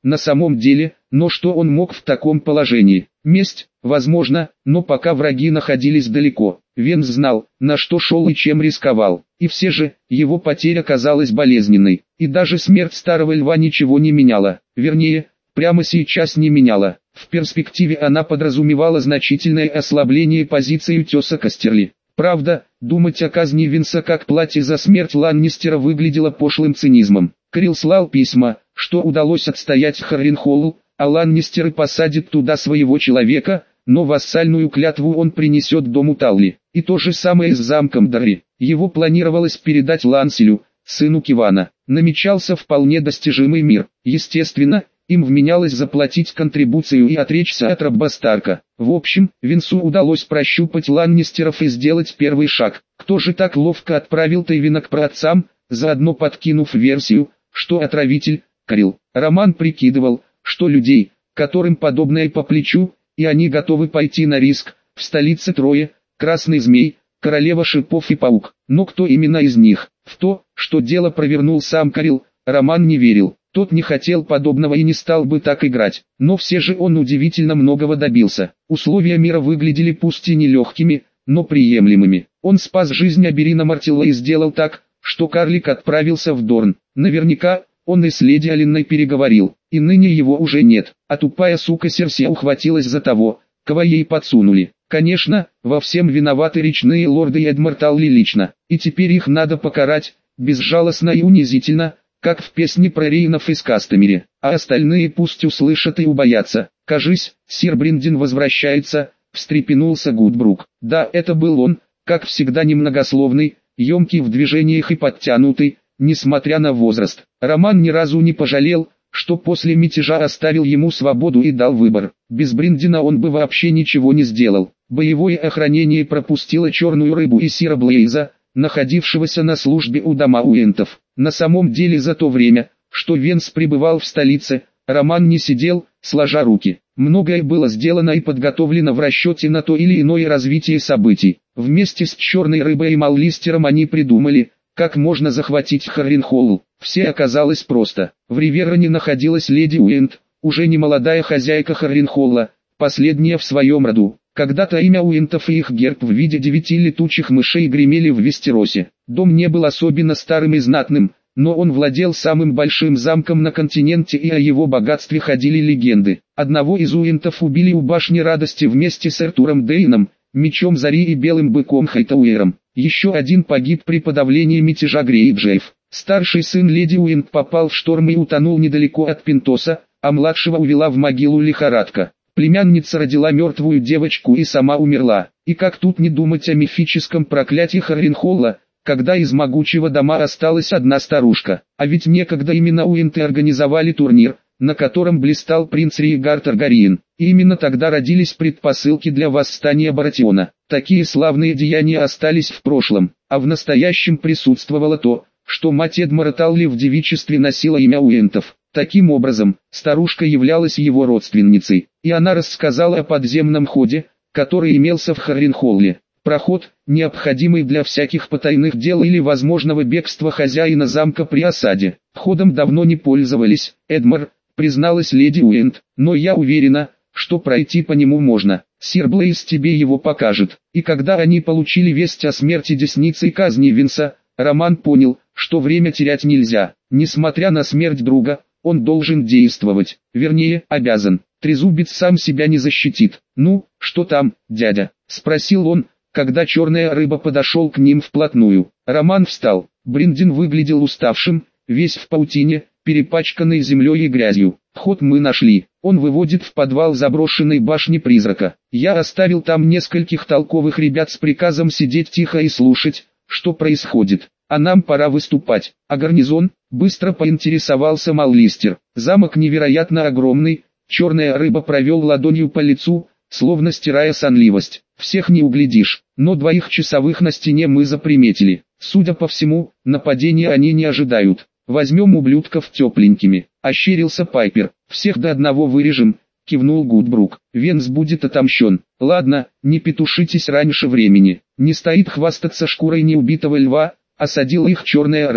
на самом деле, но что он мог в таком положении? Месть, возможно, но пока враги находились далеко, Венс знал, на что шел и чем рисковал. И все же, его потеря казалась болезненной, и даже смерть старого льва ничего не меняла, вернее, прямо сейчас не меняла. В перспективе она подразумевала значительное ослабление позиции утеса Кастерли. Правда, думать о казни Венса как плате за смерть Ланнистера выглядело пошлым цинизмом. Крилл слал письма, что удалось отстоять Харренхолл, а Ланнистеры посадят туда своего человека, но вассальную клятву он принесет дому Талли. И то же самое с замком Дарри. Его планировалось передать Ланселю, сыну Кивана. Намечался вполне достижимый мир. Естественно, им вменялось заплатить контрибуцию и отречься от Робба Старка. В общем, Винсу удалось прощупать Ланнистеров и сделать первый шаг. Кто же так ловко отправил Тейвина к праотцам, заодно подкинув версию, что отравитель – Крилл. Роман прикидывал, что людей, которым подобное по плечу, и они готовы пойти на риск, в столице трое: Красный Змей, Королева Шипов и Паук. Но кто именно из них? В то, что дело провернул сам Крилл, Роман не верил. Тот не хотел подобного и не стал бы так играть, но все же он удивительно многого добился. Условия мира выглядели пусть и нелегкими, но приемлемыми. Он спас жизнь Аберина Мартилла и сделал так, что карлик отправился в Дорн. Наверняка, он и с леди Алинной переговорил, и ныне его уже нет, а тупая сука Серсия ухватилась за того, кого ей подсунули. Конечно, во всем виноваты речные лорды и Эдмар Талли лично, и теперь их надо покарать, безжалостно и унизительно, как в песне про Рейнов из Кастомере, а остальные пусть услышат и убоятся. «Кажись, сир Бриндин возвращается», — встрепенулся Гудбрук. Да, это был он, как всегда немногословный, емкий в движениях и подтянутый, несмотря на возраст. Роман ни разу не пожалел, что после мятежа оставил ему свободу и дал выбор. Без Бриндина он бы вообще ничего не сделал. Боевое охранение пропустило Черную Рыбу и сира Блейза, находившегося на службе у дома Уэнтов. На самом деле за то время, что Венс пребывал в столице, Роман не сидел, сложа руки. Многое было сделано и подготовлено в расчете на то или иное развитие событий. Вместе с Черной Рыбой и Маллистером они придумали, как можно захватить Харренхолл. Все оказалось просто. В Ривероне находилась леди Уэнд, уже не молодая хозяйка Харренхолла, последняя в своем роду. Когда-то имя Уэнтов и их герб в виде 9 летучих мышей гремели в Вестеросе. Дом не был особенно старым и знатным, но он владел самым большим замком на континенте, и о его богатстве ходили легенды. Одного из Уэнтов убили у башни Радости вместе с Артуром Дейном, Мечом Зари и Белым Быком Хайтауэром. Еще один погиб при подавлении мятежа Грейджейв. Старший сын леди Уэнд попал в шторм и утонул недалеко от Пинтоса, а младшего увела в могилу лихорадка. Племянница родила мертвую девочку и сама умерла. И как тут не думать о мифическом проклятии Харренхолла, когда из могучего дома осталась одна старушка. А ведь некогда именно Уэнты организовали турнир, на котором блистал принц Риегард Таргариен. И именно тогда родились предпосылки для восстания Баратиона. Такие славные деяния остались в прошлом, а в настоящем присутствовало то, что мать Эдмара Талли в девичестве носила имя Уэнтов. Таким образом, старушка являлась его родственницей, и она рассказала о подземном ходе, который имелся в Харренхолле. Проход, необходимый для всяких потайных дел или возможного бегства хозяина замка при осаде. Ходом давно не пользовались, Эдмар, призналась леди Уэнд, но я уверена, что пройти по нему можно. Сир Блейз тебе его покажет. И когда они получили весть о смерти Десницы и казни Винса, Роман понял, что время терять нельзя. Несмотря на смерть друга, он должен действовать, вернее, обязан. Трезубец сам себя не защитит. «Ну, что там, дядя?» – спросил он, когда Черная Рыба подошел к ним вплотную. Роман встал. Бриндин выглядел уставшим, весь в паутине, перепачканный землей и грязью. «Вход мы нашли. Он выводит в подвал заброшенной башни Призрака. Я оставил там нескольких толковых ребят с приказом сидеть тихо и слушать, что происходит. А нам пора выступать. А гарнизон?» — быстро поинтересовался Маллистер. «Замок невероятно огромный». Черная Рыба провел ладонью по лицу, словно стирая сонливость. «Всех не углядишь, но 2 часовых на стене мы заприметили. Судя по всему, нападения они не ожидают. Возьмем ублюдков тепленькими», — ощерился Пайпер. «Всех до одного вырежем», — кивнул Гудбрук. «Венс будет отомщен. Ладно, не петушитесь раньше времени. Не стоит хвастаться шкурой неубитого льва», — осадила их Черная Рыба.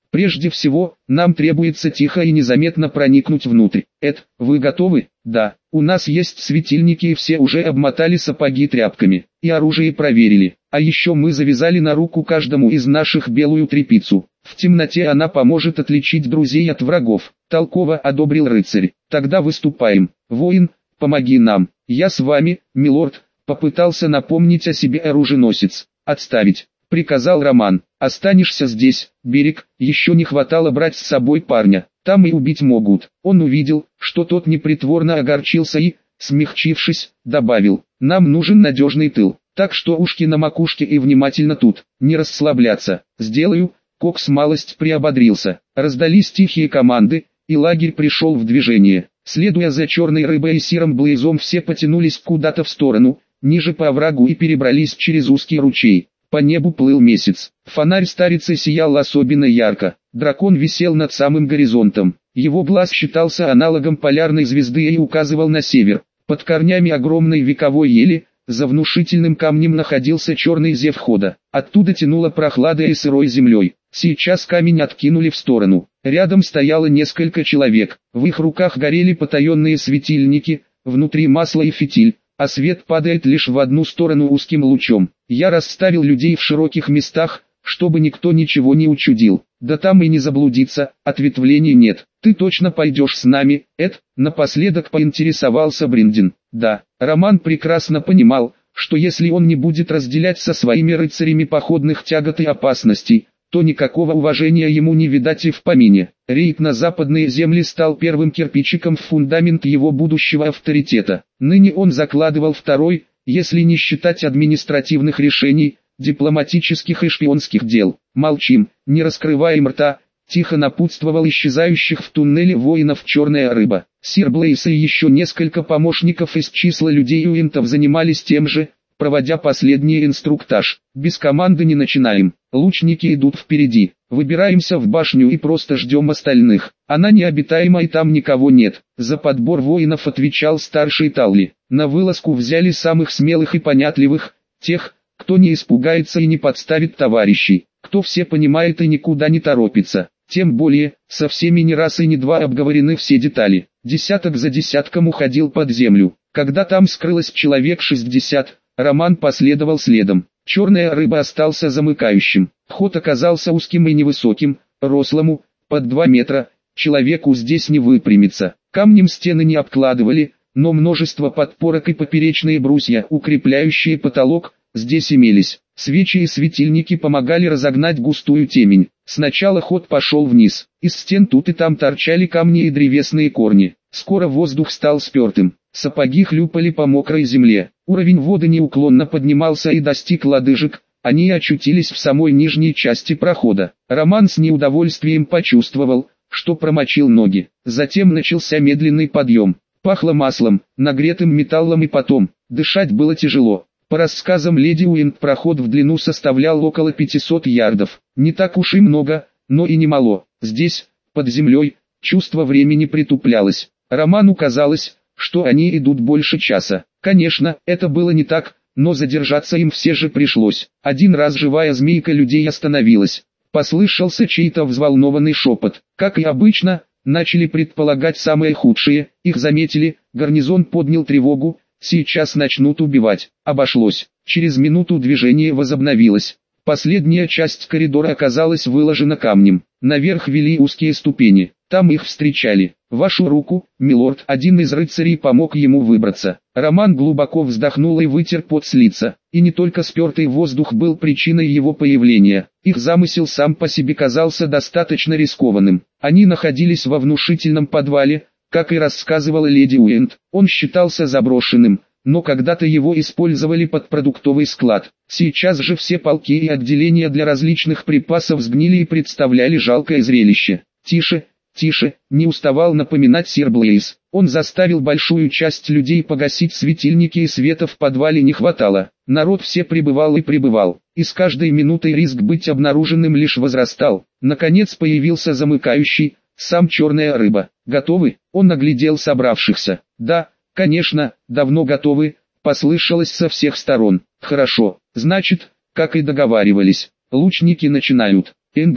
Прежде всего, нам требуется тихо и незаметно проникнуть внутрь. Эд, вы готовы? Да. У нас есть светильники и все уже обмотали сапоги тряпками. И оружие проверили. А еще мы завязали на руку каждому из наших белую тряпицу. В темноте она поможет отличить друзей от врагов. Толково одобрил рыцарь. Тогда выступаем. Воин, помоги нам. Я с вами, милорд, попытался напомнить о себе оруженосец. Отставить, приказал Роман. Останешься здесь, берег, еще не хватало брать с собой парня. Там и убить могут. Он увидел, что тот непритворно огорчился и, смягчившись, добавил: нам нужен надежный тыл. Так что ушки на макушке и внимательно тут, не расслабляться. Сделаю. Кокс малость приободрился. Раздались тихие команды, и лагерь пришел в движение. Следуя за черной рыбой и серым блейзом, все потянулись куда-то в сторону, ниже по оврагу, и перебрались через узкий ручей. По небу плыл месяц. Фонарь старицы сиял особенно ярко. Дракон висел над самым горизонтом. Его глаз считался аналогом полярной звезды и указывал на север. Под корнями огромной вековой ели, за внушительным камнем, находился черный зев входа. Оттуда тянуло прохладой и сырой землей. Сейчас камень откинули в сторону. Рядом стояло несколько человек. В их руках горели потаенные светильники, внутри масло и фитиль, а свет падает лишь в одну сторону узким лучом. Я расставил людей в широких местах, чтобы никто ничего не учудил. Да там и не заблудиться, ответвлений нет. Ты точно пойдешь с нами, Эд? Напоследок поинтересовался Бриндин. Да, Роман прекрасно понимал, что если он не будет разделять со своими рыцарями походных тягот и опасностей, то никакого уважения ему не видать и в помине. Рейд на западные земли стал первым кирпичиком в фундамент его будущего авторитета. Ныне он закладывал второй, если не считать административных решений, дипломатических и шпионских дел. Молчим, не раскрываем рта, тихо напутствовал исчезающих в туннеле воинов черная рыба. Сир Блейс и еще несколько помощников из числа людей Уинтов занимались тем же, проводя последний инструктаж. Без команды не начинаем. Лучники идут впереди. Выбираемся в башню и просто ждем остальных. Она необитаема и там никого нет. За подбор воинов отвечал старший Талли. На вылазку взяли самых смелых и понятливых, тех, кто не испугается и не подставит товарищей, кто все понимает и никуда не торопится. Тем более, со всеми не раз и не два обговорены все детали. Десяток за десятком уходил под землю. Когда там скрылось человек 60, Роман последовал следом. Черная рыба остался замыкающим. Ход оказался узким и невысоким, рослому, под 2 метра, человеку здесь не выпрямиться. Камнем стены не обкладывали, но множество подпорок и поперечные брусья, укрепляющие потолок, здесь имелись. Свечи и светильники помогали разогнать густую темень. Сначала ход пошел вниз. Из стен тут и там торчали камни и древесные корни. Скоро воздух стал спертым. Сапоги хлюпали по мокрой земле. Уровень воды неуклонно поднимался и достиг лодыжек. Они очутились в самой нижней части прохода. Роман с неудовольствием почувствовал, что промочил ноги. Затем начался медленный подъем. Пахло маслом, нагретым металлом, и потом, дышать было тяжело. По рассказам леди Уинт, проход в длину составлял около 500 ярдов. Не так уж и много, но и не мало. Здесь, под землей, чувство времени притуплялось. Роману казалось, что они идут больше часа. Конечно, это было не так, но задержаться им все же пришлось. Один раз живая змейка людей остановилась. Послышался чей-то взволнованный шепот. Как и обычно, начали предполагать самое худшее. Их заметили, гарнизон поднял тревогу. Сейчас начнут убивать. Обошлось. Через минуту движение возобновилось. Последняя часть коридора оказалась выложена камнем. Наверх вели узкие ступени. Там их встречали. «Вашу руку, милорд». Один из рыцарей помог ему выбраться. Роман глубоко вздохнул и вытер пот с лица. И не только спертый воздух был причиной его появления. Их замысел сам по себе казался достаточно рискованным. Они находились во внушительном подвале. Как и рассказывала леди Уинт, он считался заброшенным, но когда-то его использовали под продуктовый склад. Сейчас же все полки и отделения для различных припасов сгнили и представляли жалкое зрелище. «Тише, тише», не уставал напоминать сир Блейз. Он заставил большую часть людей погасить светильники, и света в подвале не хватало. Народ все прибывал и прибывал, и с каждой минутой риск быть обнаруженным лишь возрастал. Наконец появился замыкающий, сам черная рыба. «Готовы?» Он оглядел собравшихся. «Да, конечно, давно готовы», послышалось со всех сторон. «Хорошо, значит, как и договаривались, лучники начинают. Энгай,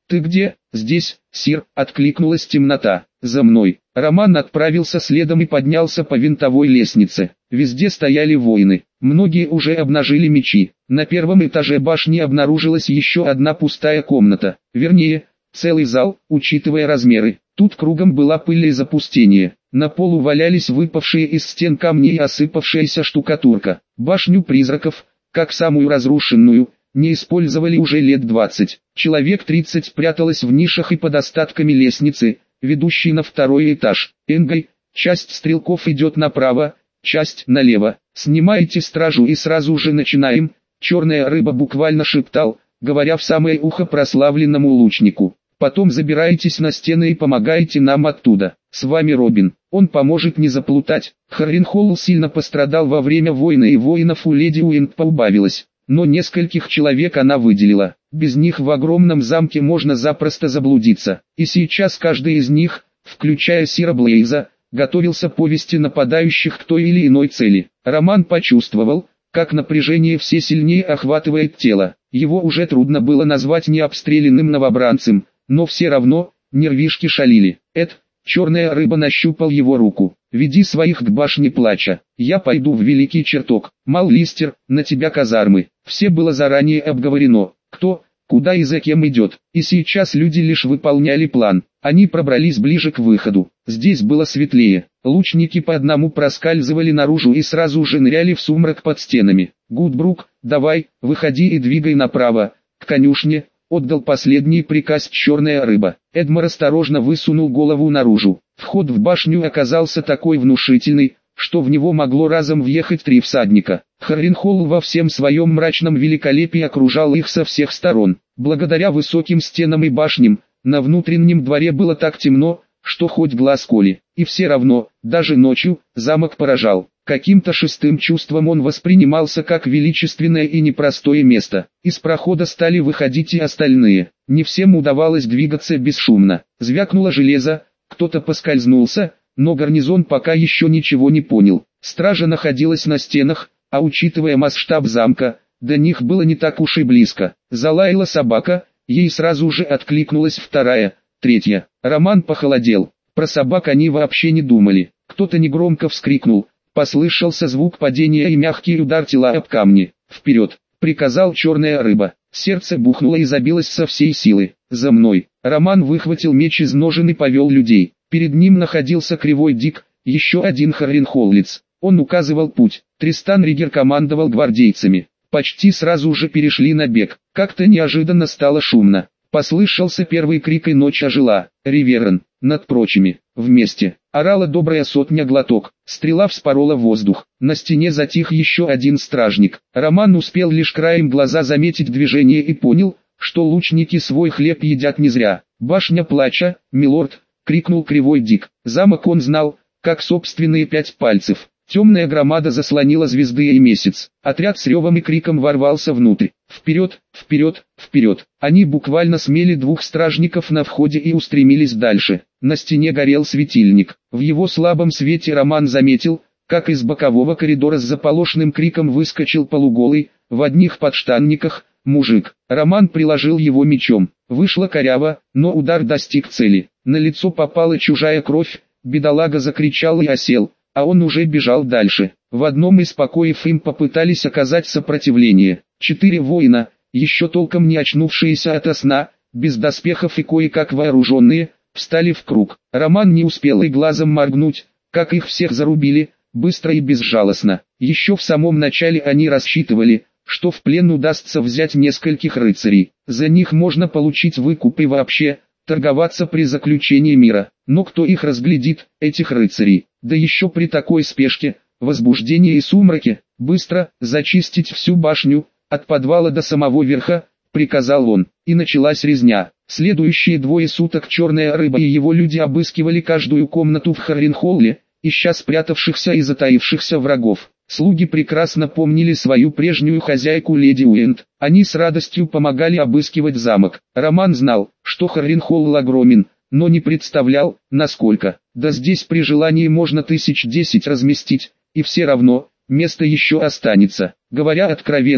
«Ты где?» «Здесь, сир», — откликнулась темнота. «За мной». Роман отправился следом и поднялся по винтовой лестнице. Везде стояли воины. Многие уже обнажили мечи. На первом этаже башни обнаружилась еще одна пустая комната. Вернее, целый зал, учитывая размеры. Тут кругом была пыль и запустение. На полу валялись выпавшие из стен камни и осыпавшаяся штукатурка. Башню призраков, как самую разрушенную, не использовали уже лет 20. Человек 30 пряталось в нишах и под остатками лестницы, ведущей на второй этаж. Энгай, часть стрелков идет направо, часть налево. Снимайте стражу и сразу же начинаем. Черная рыба буквально шептал, говоря в самое ухо прославленному лучнику. Потом забирайтесь на стены и помогайте нам оттуда. С вами Робин. Он поможет не заплутать. Харренхолл сильно пострадал во время войны, и воинов у леди Уинт поубавилось. Но нескольких человек она выделила. Без них в огромном замке можно запросто заблудиться. И сейчас каждый из них, включая Сира Блейза, готовился повести нападающих к той или иной цели. Роман почувствовал, как напряжение все сильнее охватывает тело. Его уже трудно было назвать необстрелянным новобранцем, но все равно, нервишки шалили. Эд, черная рыба, нащупал его руку. «Веди своих к башне плача. Я пойду в Великий Чертог. Маллистер, на тебя казармы». Все было заранее обговорено, кто, куда и за кем идет. И сейчас люди лишь выполняли план. Они пробрались ближе к выходу. Здесь было светлее. Лучники по одному проскальзывали наружу и сразу же ныряли в сумрак под стенами. «Гудбрук, давай, выходи и двигай направо, к конюшне», — отдал последний приказ черная рыба. Эдмар осторожно высунул голову наружу. Вход в башню оказался такой внушительный, что в него могло разом въехать 3 всадника. Харренхолл во всем своем мрачном великолепии окружал их со всех сторон. Благодаря высоким стенам и башням, на внутреннем дворе было так темно, что хоть глаз коли. И все равно, даже ночью, замок поражал. Каким-то шестым чувством он воспринимался как величественное и непростое место. Из прохода стали выходить и остальные. Не всем удавалось двигаться бесшумно. Звякнуло железо, кто-то поскользнулся, но гарнизон пока еще ничего не понял. Стража находилась на стенах, а учитывая масштаб замка, до них было не так уж и близко. Залаяла собака, ей сразу же откликнулась вторая, третья. Роман похолодел. Про собак они вообще не думали. Кто-то негромко вскрикнул. Послышался звук падения и мягкий удар тела об камни. «Вперед!» — приказал черная рыба. Сердце бухнуло и забилось со всей силы. «За мной!» Роман выхватил меч из ножен и повел людей. Перед ним находился Кривой Дик, еще один Харренхоллец. Он указывал путь. Тристан Ригер командовал гвардейцами. Почти сразу же перешли на бег. Как-то неожиданно стало шумно. Послышался первый крик, и ночь ожила. Риверен, над прочими, вместе. Орала добрая сотня глоток. Стрела вспорола воздух. На стене затих еще один стражник. Роман успел лишь краем глаза заметить движение и понял, что лучники свой хлеб едят не зря. «Башня плача, милорд!» — крикнул Кривой Дик. Замок он знал, как собственные 5 пальцев. Темная громада заслонила звезды и месяц. Отряд с ревом и криком ворвался внутрь. Вперед, вперед, вперед. Они буквально смели 2 стражников на входе и устремились дальше. На стене горел светильник. В его слабом свете Роман заметил, как из бокового коридора с заполошным криком выскочил полуголый, в одних подштанниках, мужик. Роман приложил его мечом. Вышло коряво, но удар достиг цели. На лицо попала чужая кровь, бедолага закричал и осел. А он уже бежал дальше. В одном из покоев им попытались оказать сопротивление. 4 воина, еще толком не очнувшиеся ото сна, без доспехов и кое-как вооруженные, встали в круг. Роман не успел и глазом моргнуть, как их всех зарубили, быстро и безжалостно. Еще в самом начале они рассчитывали, что в плен удастся взять нескольких рыцарей. За них можно получить выкуп и вообще торговаться при заключении мира. Но кто их разглядит, этих рыцарей? Да еще при такой спешке, возбуждении и сумраке. «Быстро, зачистить всю башню, от подвала до самого верха», — приказал он. И началась резня. Следующие 2 суток черная рыба и его люди обыскивали каждую комнату в Харренхолле, ища спрятавшихся и затаившихся врагов. Слуги прекрасно помнили свою прежнюю хозяйку леди Уинт. Они с радостью помогали обыскивать замок. Роман знал, что Харренхолл огромен, но не представлял, насколько. Да здесь при желании можно 1010 разместить, и все равно, место еще останется. Говоря откровенно,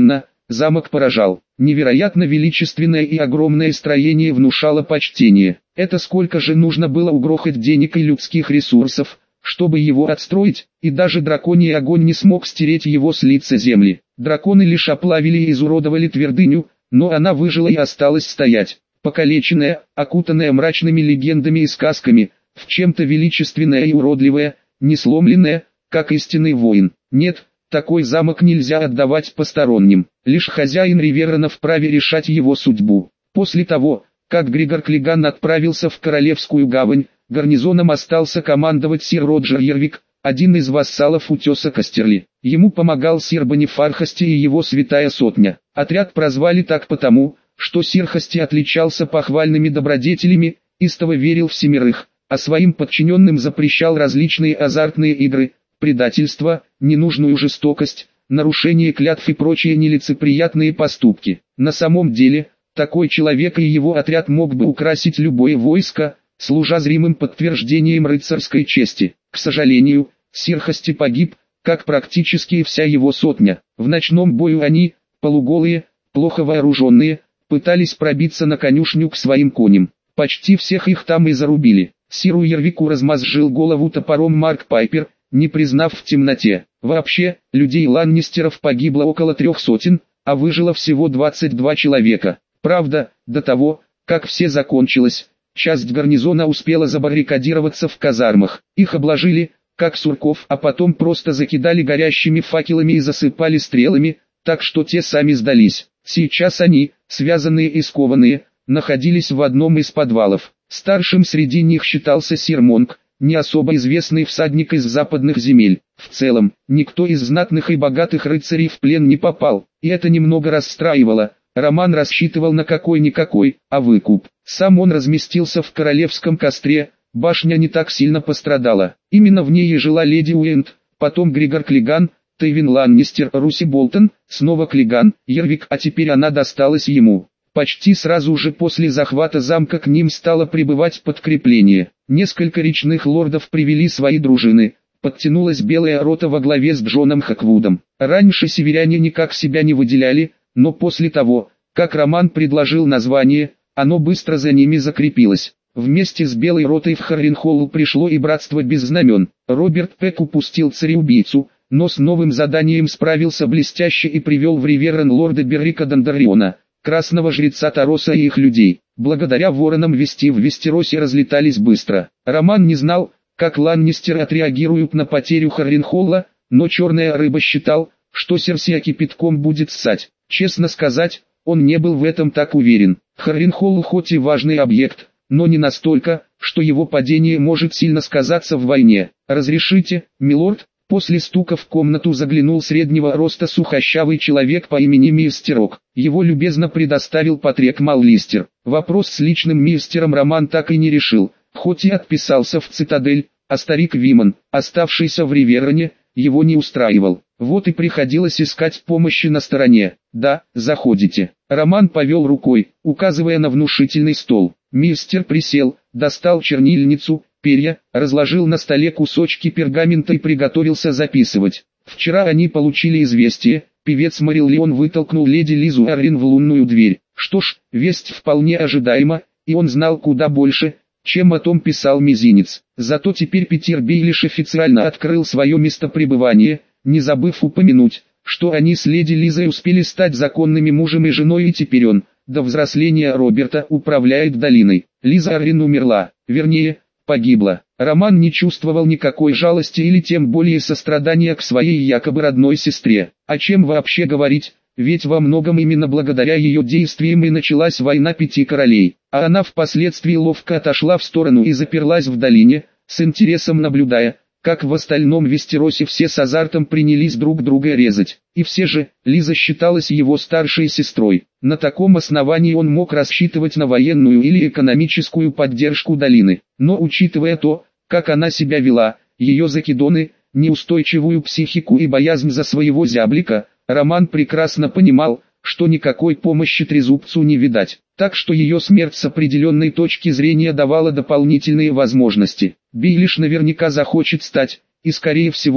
Замок поражал. Невероятно величественное и огромное строение внушало почтение. Это сколько же нужно было угрохать денег и людских ресурсов, чтобы его отстроить, и даже драконий огонь не смог стереть его с лица земли. Драконы лишь оплавили и изуродовали твердыню, но она выжила и осталась стоять, покалеченная, окутанная мрачными легендами и сказками, в чем-то величественная и уродливая, не сломленная, как истинный воин. Нет, такой замок нельзя отдавать посторонним, лишь хозяин Риверана вправе решать его судьбу. После того, как Григор Клиган отправился в Королевскую гавань, гарнизоном остался командовать сир Роджер Ервик, один из вассалов утеса Кастерли. Ему помогал сир Бонифар Хасти и его святая сотня. Отряд прозвали так потому, что сир Хасти отличался похвальными добродетелями, истово верил в семерых, а своим подчиненным запрещал различные азартные игры, предательство, ненужную жестокость, нарушение клятв и прочие нелицеприятные поступки. На самом деле, такой человек и его отряд мог бы украсить любое войско, служа зримым подтверждением рыцарской чести. К сожалению, сир Хасти погиб, как практически и вся его сотня. В ночном бою они, полуголые, плохо вооруженные, пытались пробиться на конюшню к своим коням. Почти всех их там и зарубили. Сиру Ервику размозжил голову топором Марк Пайпер, не признав в темноте. Вообще, людей Ланнистеров погибло около 300, а выжило всего 22 человека. Правда, до того, как все закончилось, часть гарнизона успела забаррикадироваться в казармах. Их обложили, как сурков, а потом просто закидали горящими факелами и засыпали стрелами, так что те сами сдались. Сейчас они, связанные и скованные, находились в одном из подвалов. Старшим среди них считался сир Монк, не особо известный всадник из западных земель. В целом, никто из знатных и богатых рыцарей в плен не попал, и это немного расстраивало. Роман рассчитывал на какой-никакой, а выкуп. Сам он разместился в королевском костре, башня не так сильно пострадала. Именно в ней и жила леди Уэнд, потом Григор Клиган, Тейвин Ланнистер, Руси Болтон, снова Клиган, Ервик, а теперь она досталась ему. Почти сразу же после захвата замка к ним стало прибывать подкрепление. Несколько речных лордов привели свои дружины. Подтянулась белая рота во главе с Джоном Хаквудом. Раньше северяне никак себя не выделяли, но после того, как Роман предложил название, оно быстро за ними закрепилось. Вместе с белой ротой в Харренхолл пришло и братство без знамен. Роберт Пек упустил цареубийцу, но с новым заданием справился блестяще и привел в Риверан лорда Беррика Дондарриона, красного жреца Тароса и их людей. Благодаря воронам вести в Вестеросе разлетались быстро. Роман не знал, как Ланнистеры отреагируют на потерю Харренхолла, но черная рыба считал, что Серсия кипятком будет ссать. Честно сказать, он не был в этом так уверен. Харренхолл хоть и важный объект, но не настолько, что его падение может сильно сказаться в войне. «Разрешите, милорд?» После стука в комнату заглянул среднего роста сухощавый человек по имени Мистерок. Его любезно предоставил Патрик Маллистер. Вопрос с личным мистером Роман так и не решил, хоть и отписался в цитадель, а старик Виман, оставшийся в Риверане, его не устраивал. Вот и приходилось искать помощи на стороне. «Да, заходите». Роман повел рукой, указывая на внушительный стол. Мистер присел, достал чернильницу, перья, разложил на столе кусочки пергамента и приготовился записывать. Вчера они получили известие, певец Мариллион вытолкнул леди Лизу Аррин в лунную дверь. Что ж, весть вполне ожидаема, и он знал куда больше, чем о том писал мизинец. Зато теперь Питер Бейлиш официально открыл свое местопребывание, не забыв упомянуть, что они с леди Лизой успели стать законными мужем и женой, и теперь он, до взросления Роберта, управляет долиной. Лиза Аррин умерла, вернее, погибла. Роман не чувствовал никакой жалости или тем более сострадания к своей якобы родной сестре. О чем вообще говорить, ведь во многом именно благодаря ее действиям и началась война Пяти Королей, а она впоследствии ловко отошла в сторону и заперлась в долине, с интересом наблюдая, как в остальном Вестеросе все с азартом принялись друг друга резать. И все же, Лиза считалась его старшей сестрой. На таком основании он мог рассчитывать на военную или экономическую поддержку долины. Но учитывая то, как она себя вела, ее закидоны, неустойчивую психику и боязнь за своего зяблика, Роман прекрасно понимал, что никакой помощи трезубцу не видать. Так что ее смерть с определенной точки зрения давала дополнительные возможности. Бейлиш наверняка захочет стать, и скорее всего,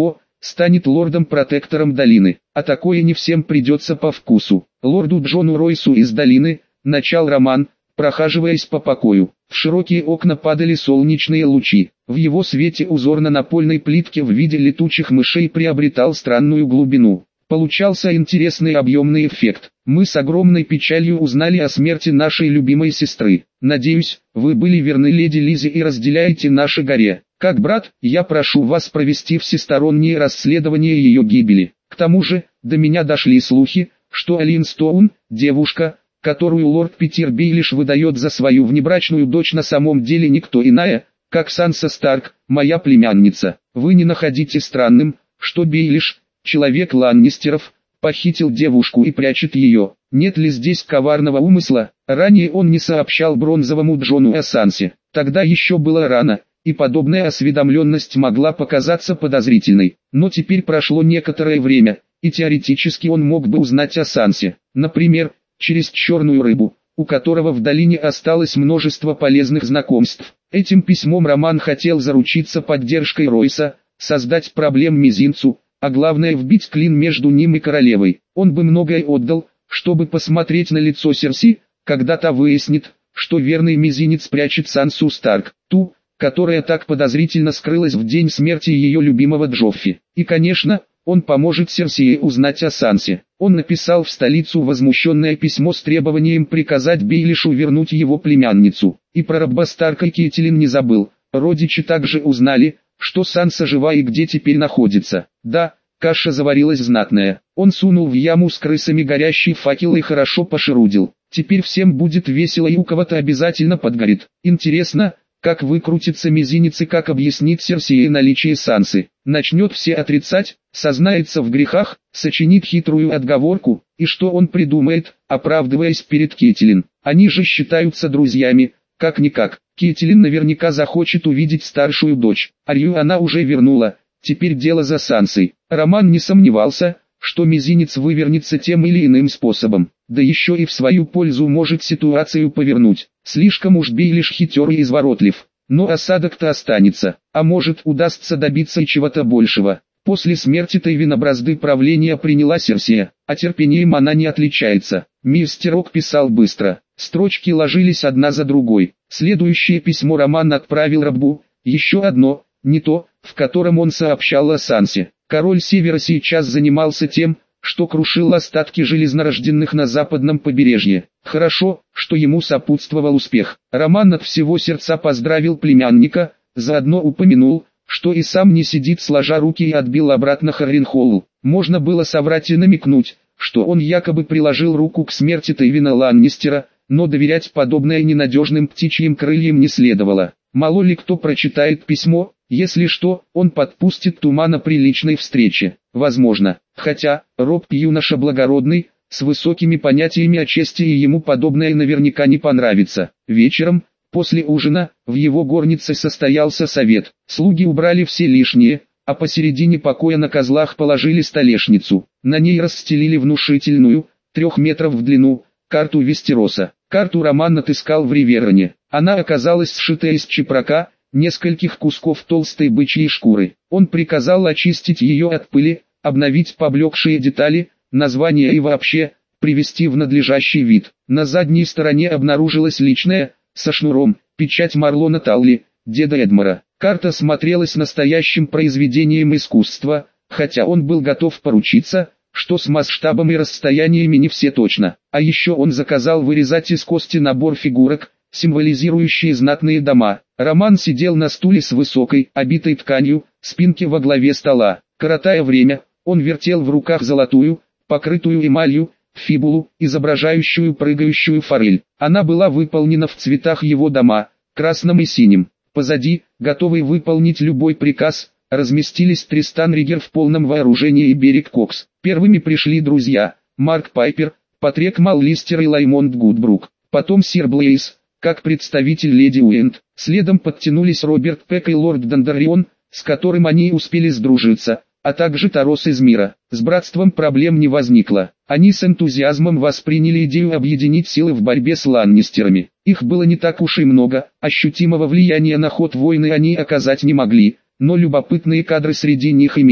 станет лордом-протектором долины, а такое не всем придется по вкусу. Лорду Джону Ройсу из долины, начал Роман, прохаживаясь по покою. В широкие окна падали солнечные лучи. В его свете узор на напольной плитке в виде летучих мышей приобретал странную глубину. Получался интересный объемный эффект. Мы с огромной печалью узнали о смерти нашей любимой сестры. Надеюсь, вы были верны леди Лизе и разделяете наше горе. Как брат, я прошу вас провести всестороннее расследование ее гибели. К тому же, до меня дошли слухи, что Алин Стоун, девушка, которую лорд Питер Бейлиш выдает за свою внебрачную дочь, на самом деле никто иная, как Санса Старк, моя племянница. Вы не находите странным, что Бейлиш, человек Ланнистеров, похитил девушку и прячет ее? Нет ли здесь коварного умысла? Ранее он не сообщал Бронзовому Джону о Сансе. Тогда еще было рано, и подобная осведомленность могла показаться подозрительной. Но теперь прошло некоторое время, и теоретически он мог бы узнать о Сансе. Например, через черную рыбу, у которого в долине осталось множество полезных знакомств. Этим письмом Роман хотел заручиться поддержкой Ройса, создать проблем мизинцу, а главное вбить клин между ним и королевой. Он бы многое отдал, чтобы посмотреть на лицо Серси, когда та выяснит, что верный мизинец прячет Сансу Старк, ту, которая так подозрительно скрылась в день смерти ее любимого Джоффи. И конечно, он поможет Серсии узнать о Сансе. Он написал в столицу возмущенное письмо с требованием приказать Бейлишу вернуть его племянницу. И про раба Старка Кейтилин не забыл. Родичи также узнали, что Санса жива и где теперь находится. Да, каша заварилась знатная. Он сунул в яму с крысами горящий факел и хорошо пошерудил. Теперь всем будет весело и у кого-то обязательно подгорит. Интересно, как выкрутится мизинец и как объяснит Серсии наличие Сансы. Начнет все отрицать, сознается в грехах, сочинит хитрую отговорку, и что он придумает, оправдываясь перед Кейтилин. Они же считаются друзьями, как-никак. Кейтилин наверняка захочет увидеть старшую дочь. Арию она уже вернула, теперь дело за Сансой. Роман не сомневался, что мизинец вывернется тем или иным способом, да еще и в свою пользу может ситуацию повернуть. Слишком уж Бейлиш хитер и изворотлив, но осадок-то останется, а может удастся добиться и чего-то большего. После смерти Тейвина бразды правления приняла Серсия, а терпением она не отличается. Мистер Рок писал быстро, строчки ложились одна за другой. Следующее письмо Роман отправил рабу, еще одно, не то, в котором он сообщал о Сансе. Король Севера сейчас занимался тем, что крушил остатки железнорожденных на западном побережье. Хорошо, что ему сопутствовал успех. Роман от всего сердца поздравил племянника, заодно упомянул, что и сам не сидит сложа руки, и отбил обратно Харренхолл. Можно было соврать и намекнуть, что он якобы приложил руку к смерти Тейвина Ланнистера, но доверять подобное ненадежным птичьим крыльям не следовало. Мало ли кто прочитает письмо, если что, он подпустит тумана при личной встрече. Возможно, хотя, Роб юноша благородный, с высокими понятиями о чести, и ему подобное наверняка не понравится. Вечером, после ужина, в его горнице состоялся совет. Слуги убрали все лишнее, а посередине покоя на козлах положили столешницу. На ней расстелили внушительную, 3 метров в длину, карту Вестероса. Карту Роман отыскал в Ривероне. Она оказалась сшитая из чепрака, нескольких кусков толстой бычьей шкуры. Он приказал очистить ее от пыли, обновить поблекшие детали, название и вообще, привести в надлежащий вид. На задней стороне обнаружилась личная, со шнуром, печать Марлона Талли, деда Эдмара. Карта смотрелась настоящим произведением искусства, хотя он был готов поручиться, что с масштабом и расстояниями не все точно. А еще он заказал вырезать из кости набор фигурок, символизирующие знатные дома. Роман сидел на стуле с высокой, обитой тканью, спинки во главе стола. Коротая время, он вертел в руках золотую, покрытую эмалью, фибулу, изображающую прыгающую форель. Она была выполнена в цветах его дома, красном и синим. Позади, готовый выполнить любой приказ, разместились Тристан Ригер в полном вооружении и Берик Кокс. Первыми пришли друзья, Марк Пайпер, Патрик Маллистер и Лаймонд Гудбрук. Потом сир Блейз, как представитель леди Уэнд. Следом подтянулись Роберт Пек и лорд Дондаррион, с которым они успели сдружиться, а также Тарос из мира. С братством проблем не возникло. Они с энтузиазмом восприняли идею объединить силы в борьбе с ланнистерами. Их было не так уж и много, ощутимого влияния на ход войны они оказать не могли, но любопытные кадры среди них имелись.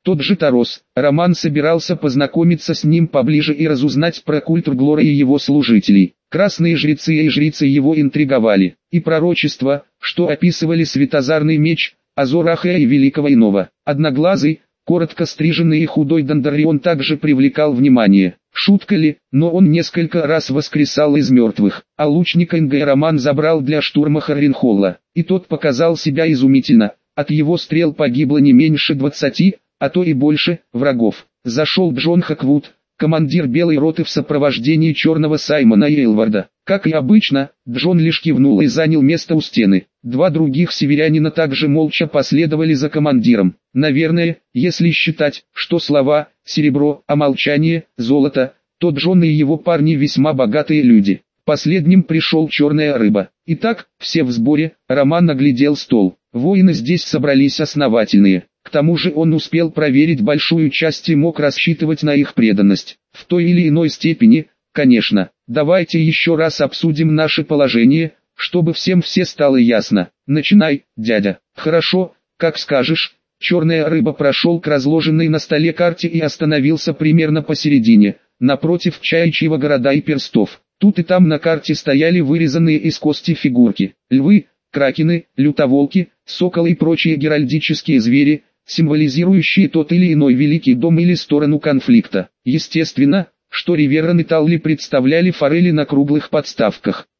Тот же Тарос. Роман собирался познакомиться с ним поближе и разузнать про культ Глора и его служителей. Красные жрецы и жрицы его интриговали, и пророчества, что описывали светозарный меч, Азор Ахея и Великого Иного. Одноглазый, коротко стриженный и худой Дондаррион также привлекал внимание. Шутка ли, но он несколько раз воскресал из мертвых, а лучника Ингая Роман забрал для штурма Харренхолла, и тот показал себя изумительно. От его стрел погибло не меньше 20, а то и больше, врагов. Зашел Джон Хаквуд, командир белой роты в сопровождении черного Саймона и Элварда. Как и обычно, Джон лишь кивнул и занял место у стены. Два других северянина также молча последовали за командиром. Наверное, если считать, что слова «серебро», а молчание «золото», то Джон и его парни весьма богатые люди. Последним пришел черная рыба. Итак, все в сборе. Роман оглядел стол. Воины здесь собрались основательные. К тому же он успел проверить большую часть и мог рассчитывать на их преданность. В той или иной степени, конечно. Давайте еще раз обсудим наше положение, чтобы всем все стало ясно. Начинай, дядя. Хорошо, как скажешь. Черная рыба прошел к разложенной на столе карте и остановился примерно посередине, напротив чаячьего города и перстов. Тут и там на карте стояли вырезанные из кости фигурки. Львы, кракены, лютоволки, соколы и прочие геральдические звери, символизирующие тот или иной великий дом или сторону конфликта. Естественно, что Риверан и Талли представляли форели на круглых подставках.